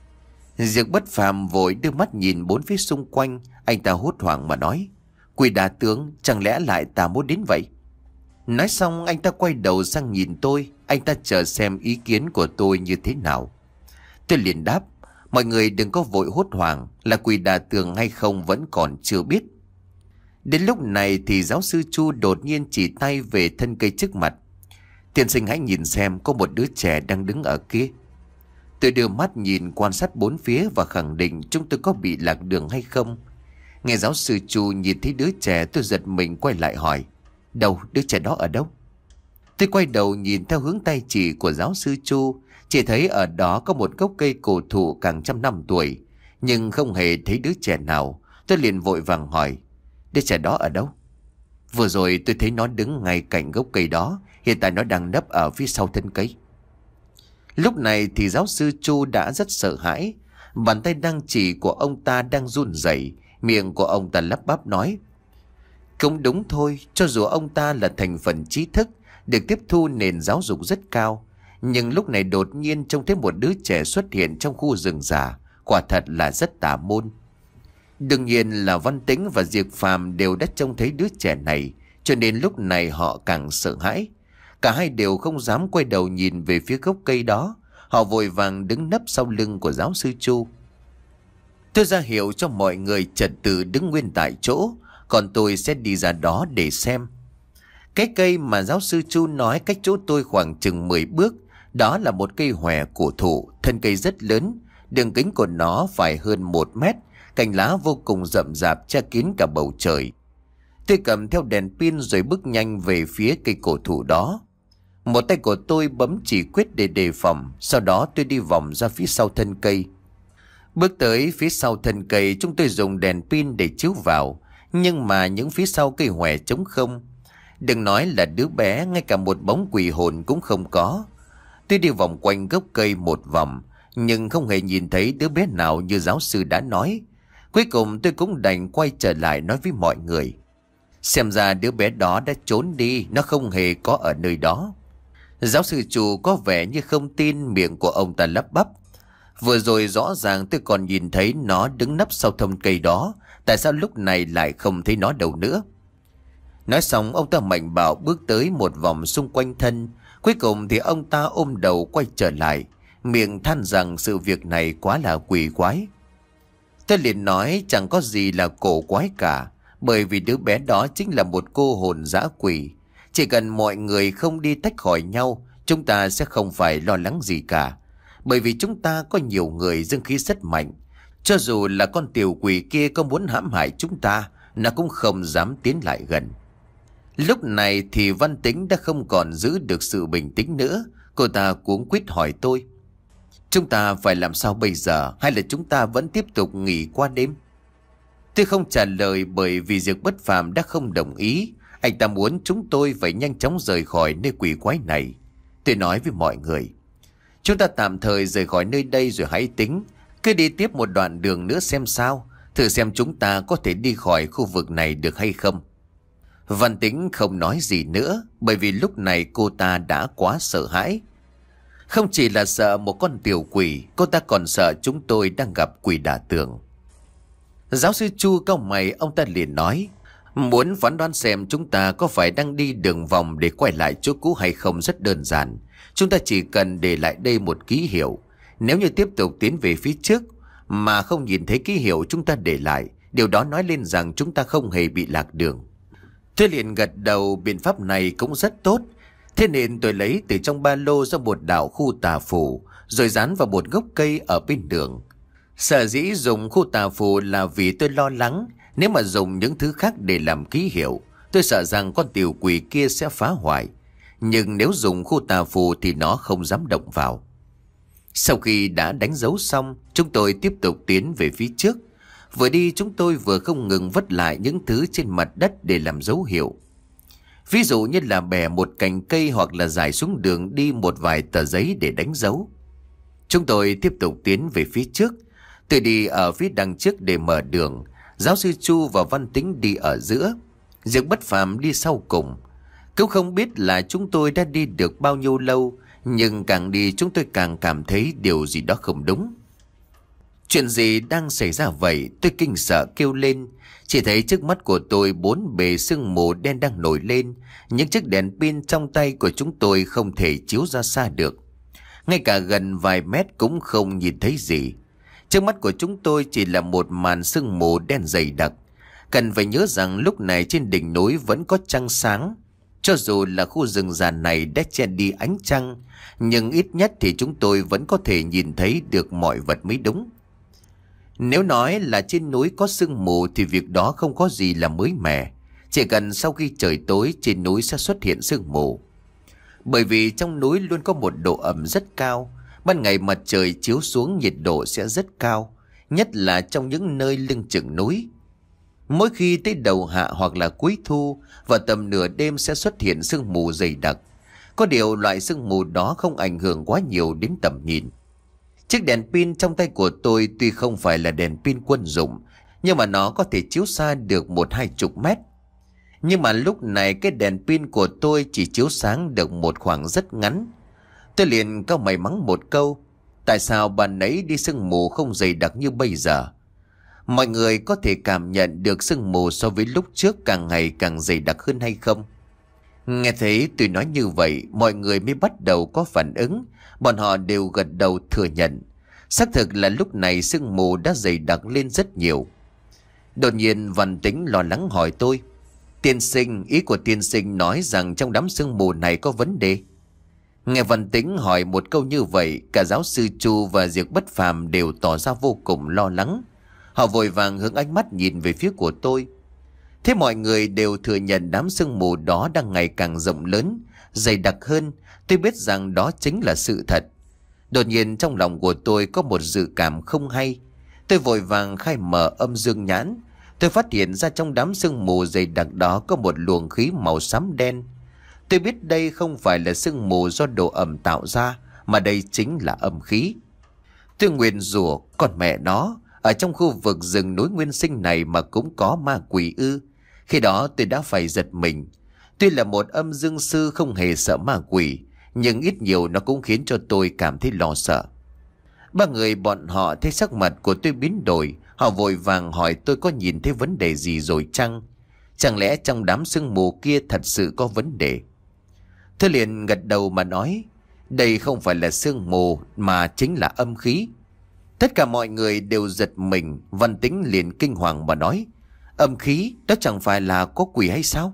Diệp Bất Phàm vội đưa mắt nhìn bốn phía xung quanh. Anh ta hốt hoảng mà nói. Quỷ Đa Tướng, chẳng lẽ lại ta muốn đến vậy? Nói xong anh ta quay đầu sang nhìn tôi. Anh ta chờ xem ý kiến của tôi như thế nào. Tôi liền đáp. Mọi người đừng có vội hốt hoảng. Là Quỷ Đa Tướng hay không vẫn còn chưa biết. Đến lúc này thì giáo sư Chu đột nhiên chỉ tay về thân cây trước mặt. Tiên sinh hãy nhìn xem, có một đứa trẻ đang đứng ở kia. Tôi đưa mắt nhìn quan sát bốn phía và khẳng định chúng tôi có bị lạc đường hay không. Nghe giáo sư Chu nhìn thấy đứa trẻ, tôi giật mình quay lại hỏi. Đâu, đứa trẻ đó ở đâu? Tôi quay đầu nhìn theo hướng tay chỉ của giáo sư Chu. Chỉ thấy ở đó có một gốc cây cổ thụ càng trăm năm tuổi, nhưng không hề thấy đứa trẻ nào. Tôi liền vội vàng hỏi. Đứa trẻ đó ở đâu? Vừa rồi tôi thấy nó đứng ngay cạnh gốc cây đó. Hiện tại nó đang nấp ở phía sau thân cây. Lúc này thì giáo sư Chu đã rất sợ hãi. Bàn tay đang chỉ của ông ta đang run rẩy. Miệng của ông ta lắp bắp nói. Cũng đúng thôi. Cho dù ông ta là thành phần trí thức, được tiếp thu nền giáo dục rất cao, nhưng lúc này đột nhiên trông thấy một đứa trẻ xuất hiện trong khu rừng già. Quả thật là rất tà môn. Đương nhiên là Văn Tính và Diệp Phàm đều đã trông thấy đứa trẻ này, cho nên lúc này họ càng sợ hãi. Cả hai đều không dám quay đầu nhìn về phía gốc cây đó. Họ vội vàng đứng nấp sau lưng của giáo sư Chu. Tôi ra hiệu cho mọi người trật tự đứng nguyên tại chỗ, còn tôi sẽ đi ra đó để xem. Cái cây mà giáo sư Chu nói cách chỗ tôi khoảng chừng mười bước. Đó là một cây hòe cổ thụ, thân cây rất lớn, đường kính của nó phải hơn một mét, cành lá vô cùng rậm rạp che kín cả bầu trời. Tôi cầm theo đèn pin rồi bước nhanh về phía cây cổ thụ đó. Một tay của tôi bấm chỉ quyết để đề phòng, sau đó tôi đi vòng ra phía sau thân cây. Bước tới phía sau thân cây, chúng tôi dùng đèn pin để chiếu vào, nhưng mà những phía sau cây hòe trống không. Đừng nói là đứa bé, ngay cả một bóng quỷ hồn cũng không có. Tôi đi vòng quanh gốc cây một vòng, nhưng không hề nhìn thấy đứa bé nào như giáo sư đã nói. Cuối cùng tôi cũng đành quay trở lại nói với mọi người. Xem ra đứa bé đó đã trốn đi, nó không hề có ở nơi đó. Giáo sư Chu có vẻ như không tin, miệng của ông ta lắp bắp. Vừa rồi rõ ràng tôi còn nhìn thấy nó đứng nấp sau thân cây đó. Tại sao lúc này lại không thấy nó đâu nữa? Nói xong ông ta mạnh bạo bước tới một vòng xung quanh thân. Cuối cùng thì ông ta ôm đầu quay trở lại, miệng than rằng sự việc này quá là quỷ quái. Tôi liền nói chẳng có gì là cổ quái cả, bởi vì đứa bé đó chính là một cô hồn dã quỷ. Chỉ cần mọi người không đi tách khỏi nhau, chúng ta sẽ không phải lo lắng gì cả. Bởi vì chúng ta có nhiều người dương khí rất mạnh. Cho dù là con tiểu quỷ kia có muốn hãm hại chúng ta, nó cũng không dám tiến lại gần. Lúc này thì Văn Tính đã không còn giữ được sự bình tĩnh nữa. Cô ta cuống quýt hỏi tôi. Chúng ta phải làm sao bây giờ, hay là chúng ta vẫn tiếp tục nghỉ qua đêm? Tôi không trả lời bởi vì Diệp Bất Phàm đã không đồng ý. Anh ta muốn chúng tôi phải nhanh chóng rời khỏi nơi quỷ quái này. Tôi nói với mọi người, chúng ta tạm thời rời khỏi nơi đây rồi hãy tính. Cứ đi tiếp một đoạn đường nữa xem sao, thử xem chúng ta có thể đi khỏi khu vực này được hay không. Văn Tính không nói gì nữa, bởi vì lúc này cô ta đã quá sợ hãi. Không chỉ là sợ một con tiểu quỷ, cô ta còn sợ chúng tôi đang gặp quỷ đả tường. Giáo sư Chu cau mày, ông ta liền nói, muốn phán đoán xem chúng ta có phải đang đi đường vòng để quay lại chỗ cũ hay không rất đơn giản. Chúng ta chỉ cần để lại đây một ký hiệu. Nếu như tiếp tục tiến về phía trước mà không nhìn thấy ký hiệu chúng ta để lại, điều đó nói lên rằng chúng ta không hề bị lạc đường. Tôi liền gật đầu, biện pháp này cũng rất tốt. Thế nên tôi lấy từ trong ba lô ra một đạo khu tà phù, rồi dán vào một gốc cây ở bên đường. Sở dĩ dùng khu tà phù là vì tôi lo lắng nếu mà dùng những thứ khác để làm ký hiệu, tôi sợ rằng con tiểu quỷ kia sẽ phá hoại. Nhưng nếu dùng khu tà phù thì nó không dám động vào. Sau khi đã đánh dấu xong, chúng tôi tiếp tục tiến về phía trước. Vừa đi chúng tôi vừa không ngừng vất lại những thứ trên mặt đất để làm dấu hiệu. Ví dụ như là bẻ một cành cây hoặc là rải xuống đường đi một vài tờ giấy để đánh dấu. Chúng tôi tiếp tục tiến về phía trước. Tôi đi ở phía đằng trước để mở đường. Giáo sư Chu và Văn Tính đi ở giữa. Diệp Bất Phàm đi sau cùng. Cũng không biết là chúng tôi đã đi được bao nhiêu lâu, nhưng càng đi chúng tôi càng cảm thấy điều gì đó không đúng. Chuyện gì đang xảy ra vậy? Tôi kinh sợ kêu lên. Chỉ thấy trước mắt của tôi bốn bề sương mù đen đang nổi lên. Những chiếc đèn pin trong tay của chúng tôi không thể chiếu ra xa được. Ngay cả gần vài mét cũng không nhìn thấy gì. Trước mắt của chúng tôi chỉ là một màn sương mù đen dày đặc. Cần phải nhớ rằng lúc này trên đỉnh núi vẫn có trăng sáng. Cho dù là khu rừng già này đã che đi ánh trăng, nhưng ít nhất thì chúng tôi vẫn có thể nhìn thấy được mọi vật mới đúng. Nếu nói là trên núi có sương mù thì việc đó không có gì là mới mẻ. Chỉ cần sau khi trời tối trên núi sẽ xuất hiện sương mù. Bởi vì trong núi luôn có một độ ẩm rất cao. Ban ngày mặt trời chiếu xuống nhiệt độ sẽ rất cao, nhất là trong những nơi lưng chừng núi. Mỗi khi tới đầu hạ hoặc là cuối thu, vào tầm nửa đêm sẽ xuất hiện sương mù dày đặc. Có điều loại sương mù đó không ảnh hưởng quá nhiều đến tầm nhìn. Chiếc đèn pin trong tay của tôi tuy không phải là đèn pin quân dụng, nhưng mà nó có thể chiếu xa được một hai chục mét. Nhưng mà lúc này cái đèn pin của tôi chỉ chiếu sáng được một khoảng rất ngắn. Tôi liền cau mày mắng một câu, tại sao ban nãy đi sương mù không dày đặc như bây giờ? Mọi người có thể cảm nhận được sương mù so với lúc trước càng ngày càng dày đặc hơn hay không? Nghe thấy tôi nói như vậy, mọi người mới bắt đầu có phản ứng. Bọn họ đều gật đầu thừa nhận. Xác thực là lúc này sương mù đã dày đặc lên rất nhiều. Đột nhiên Văn Tính lo lắng hỏi tôi, tiên sinh, ý của tiên sinh nói rằng trong đám sương mù này có vấn đề. Nghe Văn Tính hỏi một câu như vậy, cả giáo sư Chu và Diệp Bất Phàm đều tỏ ra vô cùng lo lắng. Họ vội vàng hướng ánh mắt nhìn về phía của tôi. Thế mọi người đều thừa nhận đám sương mù đó đang ngày càng rộng lớn, dày đặc hơn. Tôi biết rằng đó chính là sự thật. Đột nhiên trong lòng của tôi có một dự cảm không hay. Tôi vội vàng khai mở âm dương nhãn. Tôi phát hiện ra trong đám sương mù dày đặc đó có một luồng khí màu xám đen. Tôi biết đây không phải là sương mù do độ ẩm tạo ra, mà đây chính là âm khí. Tôi nguyền rủa con mẹ nó, ở trong khu vực rừng núi nguyên sinh này mà cũng có ma quỷ ư? Khi đó tôi đã phải giật mình. Tuy là một âm dương sư không hề sợ ma quỷ, nhưng ít nhiều nó cũng khiến cho tôi cảm thấy lo sợ. Ba người bọn họ thấy sắc mặt của tôi biến đổi. Họ vội vàng hỏi tôi có nhìn thấy vấn đề gì rồi chăng? Chẳng lẽ trong đám sương mù kia thật sự có vấn đề? Tôi liền gật đầu mà nói, đây không phải là sương mù mà chính là âm khí. Tất cả mọi người đều giật mình. Văn Tính liền kinh hoàng mà nói, âm khí đó chẳng phải là có quỷ hay sao?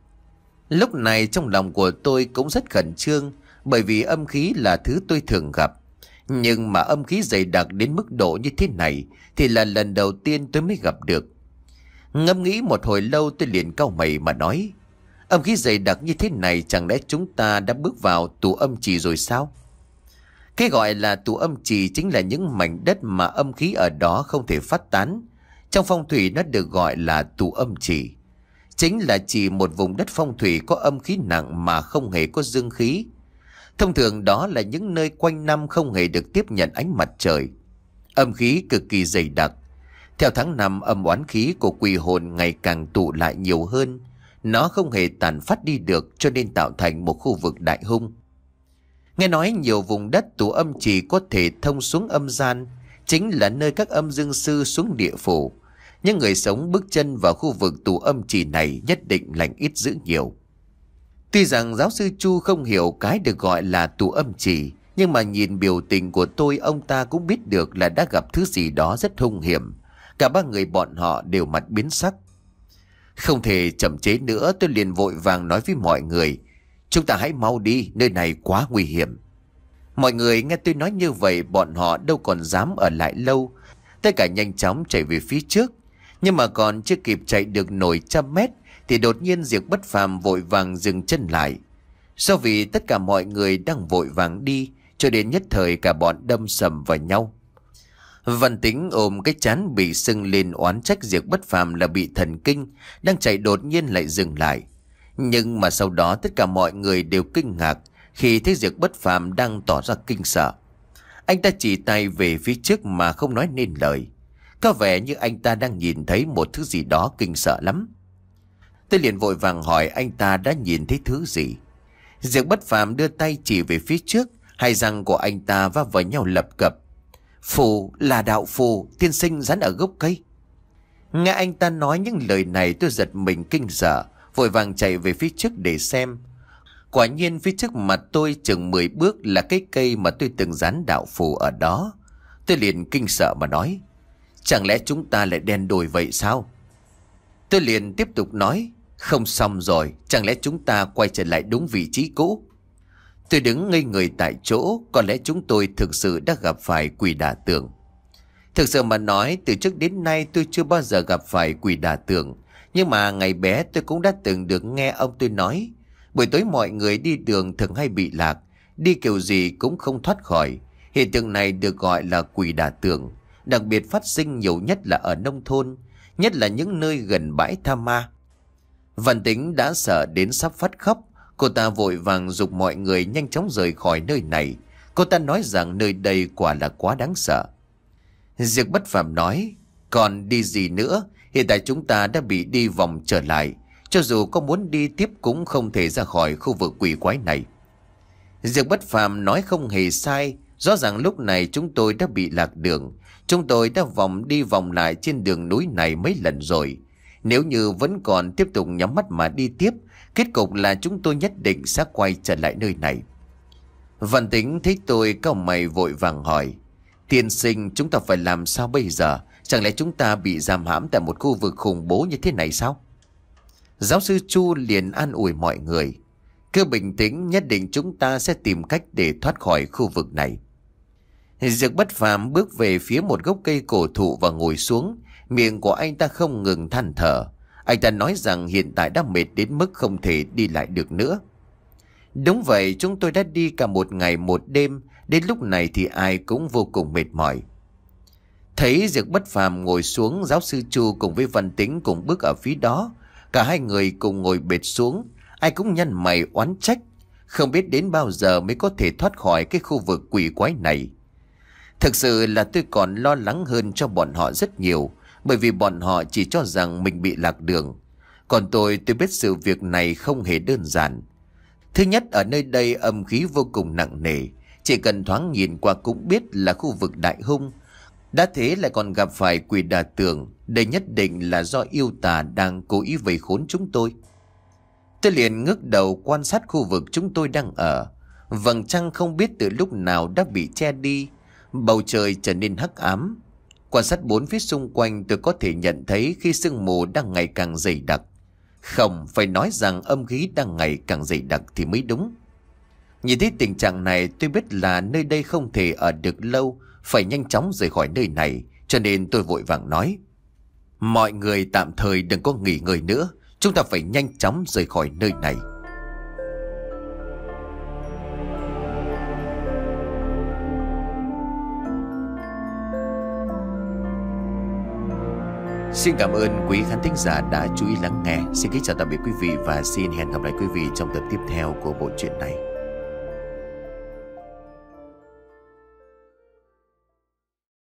Lúc này trong lòng của tôi cũng rất khẩn trương, bởi vì âm khí là thứ tôi thường gặp. Nhưng mà âm khí dày đặc đến mức độ như thế này thì là lần đầu tiên tôi mới gặp được. Ngẫm nghĩ một hồi lâu tôi liền cau mày mà nói, âm khí dày đặc như thế này chẳng lẽ chúng ta đã bước vào tù âm trì rồi sao? Cái gọi là tù âm trì chính là những mảnh đất mà âm khí ở đó không thể phát tán. Trong phong thủy nó được gọi là tù âm trì. Chính là chỉ một vùng đất phong thủy có âm khí nặng mà không hề có dương khí. Thông thường đó là những nơi quanh năm không hề được tiếp nhận ánh mặt trời. Âm khí cực kỳ dày đặc. Theo tháng năm, âm oán khí của quỷ hồn ngày càng tụ lại nhiều hơn. Nó không hề tàn phát đi được, cho nên tạo thành một khu vực đại hung. Nghe nói nhiều vùng đất tụ âm chỉ có thể thông xuống âm gian, chính là nơi các âm dương sư xuống địa phủ. Những người sống bước chân vào khu vực tụ âm chỉ này nhất định lành ít dữ nhiều. Tuy rằng giáo sư Chu không hiểu cái được gọi là tụ âm chỉ, nhưng mà nhìn biểu tình của tôi, ông ta cũng biết được là đã gặp thứ gì đó rất hung hiểm. Cả ba người bọn họ đều mặt biến sắc. Không thể chậm chế nữa, tôi liền vội vàng nói với mọi người: chúng ta hãy mau đi, nơi này quá nguy hiểm. Mọi người nghe tôi nói như vậy, bọn họ đâu còn dám ở lại lâu. Tất cả nhanh chóng chạy về phía trước. Nhưng mà còn chưa kịp chạy được nổi trăm mét thì đột nhiên Diệp Bất Phàm vội vàng dừng chân lại. Do vì tất cả mọi người đang vội vàng đi, cho đến nhất thời cả bọn đâm sầm vào nhau. Văn Tính ôm cái trán bị sưng lên oán trách Diệp Bất Phàm là bị thần kinh, đang chạy đột nhiên lại dừng lại. Nhưng mà sau đó tất cả mọi người đều kinh ngạc khi thấy Diệp Bất Phàm đang tỏ ra kinh sợ. Anh ta chỉ tay về phía trước mà không nói nên lời. Có vẻ như anh ta đang nhìn thấy một thứ gì đó kinh sợ lắm. Tôi liền vội vàng hỏi anh ta đã nhìn thấy thứ gì. Diệp Bất Phàm đưa tay chỉ về phía trước, hai răng của anh ta va vào nhau lập cập. Phù, là đạo phù, tiên sinh dán ở gốc cây. Nghe anh ta nói những lời này, tôi giật mình kinh sợ, vội vàng chạy về phía trước để xem. Quả nhiên phía trước mặt tôi chừng mười bước là cái cây mà tôi từng dán đạo phù ở đó. Tôi liền kinh sợ mà nói: chẳng lẽ chúng ta lại đen đủi vậy sao? Tôi liền tiếp tục nói: không xong rồi, chẳng lẽ chúng ta quay trở lại đúng vị trí cũ? Tôi đứng ngây người tại chỗ, có lẽ chúng tôi thực sự đã gặp phải quỷ đả tường. Thực sự mà nói, từ trước đến nay tôi chưa bao giờ gặp phải quỷ đả tường. Nhưng mà ngày bé tôi cũng đã từng được nghe ông tôi nói, buổi tối mọi người đi đường thường hay bị lạc, đi kiểu gì cũng không thoát khỏi. Hiện tượng này được gọi là quỷ đả tường, đặc biệt phát sinh nhiều nhất là ở nông thôn, nhất là những nơi gần bãi tha ma. Văn Tính đã sợ đến sắp phát khóc. Cô ta vội vàng giục mọi người nhanh chóng rời khỏi nơi này. Cô ta nói rằng nơi đây quả là quá đáng sợ. Diệp Bất Phàm nói: còn đi gì nữa, hiện tại chúng ta đã bị đi vòng trở lại. Cho dù có muốn đi tiếp cũng không thể ra khỏi khu vực quỷ quái này. Diệp Bất Phàm nói không hề sai. Rõ ràng lúc này chúng tôi đã bị lạc đường. Chúng tôi đã vòng đi vòng lại trên đường núi này mấy lần rồi. Nếu như vẫn còn tiếp tục nhắm mắt mà đi tiếp, kết cục là chúng tôi nhất định sẽ quay trở lại nơi này. Văn Tính thấy tôi cau mày vội vàng hỏi: tiên sinh, chúng ta phải làm sao bây giờ? Chẳng lẽ chúng ta bị giam hãm tại một khu vực khủng bố như thế này sao? Giáo sư Chu liền an ủi mọi người: cứ bình tĩnh, nhất định chúng ta sẽ tìm cách để thoát khỏi khu vực này. Diệp Bất Phàm bước về phía một gốc cây cổ thụ và ngồi xuống. Miệng của anh ta không ngừng than thở. Anh ta nói rằng hiện tại đã mệt đến mức không thể đi lại được nữa. Đúng vậy, chúng tôi đã đi cả một ngày một đêm. Đến lúc này thì ai cũng vô cùng mệt mỏi. Thấy Diệp Bất Phàm ngồi xuống, giáo sư Chu cùng với Văn Tính cùng bước ở phía đó. Cả hai người cùng ngồi bệt xuống. Ai cũng nhăn mày oán trách, không biết đến bao giờ mới có thể thoát khỏi cái khu vực quỷ quái này. Thực sự là tôi còn lo lắng hơn cho bọn họ rất nhiều, bởi vì bọn họ chỉ cho rằng mình bị lạc đường. Còn tôi, tôi biết sự việc này không hề đơn giản. Thứ nhất, ở nơi đây âm khí vô cùng nặng nề. Chỉ cần thoáng nhìn qua cũng biết là khu vực đại hung. Đã thế lại còn gặp phải quỷ đả tường. Đây nhất định là do yêu tà đang cố ý vây khốn chúng tôi. Tôi liền ngước đầu quan sát khu vực chúng tôi đang ở. Vầng trăng không biết từ lúc nào đã bị che đi. Bầu trời trở nên hắc ám. Quan sát bốn phía xung quanh, tôi có thể nhận thấy khi sương mù đang ngày càng dày đặc. Không, phải nói rằng âm khí đang ngày càng dày đặc thì mới đúng. Nhìn thấy tình trạng này, tôi biết là nơi đây không thể ở được lâu, phải nhanh chóng rời khỏi nơi này. Cho nên tôi vội vàng nói: mọi người tạm thời đừng có nghỉ ngơi nữa, chúng ta phải nhanh chóng rời khỏi nơi này. Xin cảm ơn quý khán thính giả đã chú ý lắng nghe. Xin kính chào tạm biệt quý vị và xin hẹn gặp lại quý vị trong tập tiếp theo của bộ truyện này.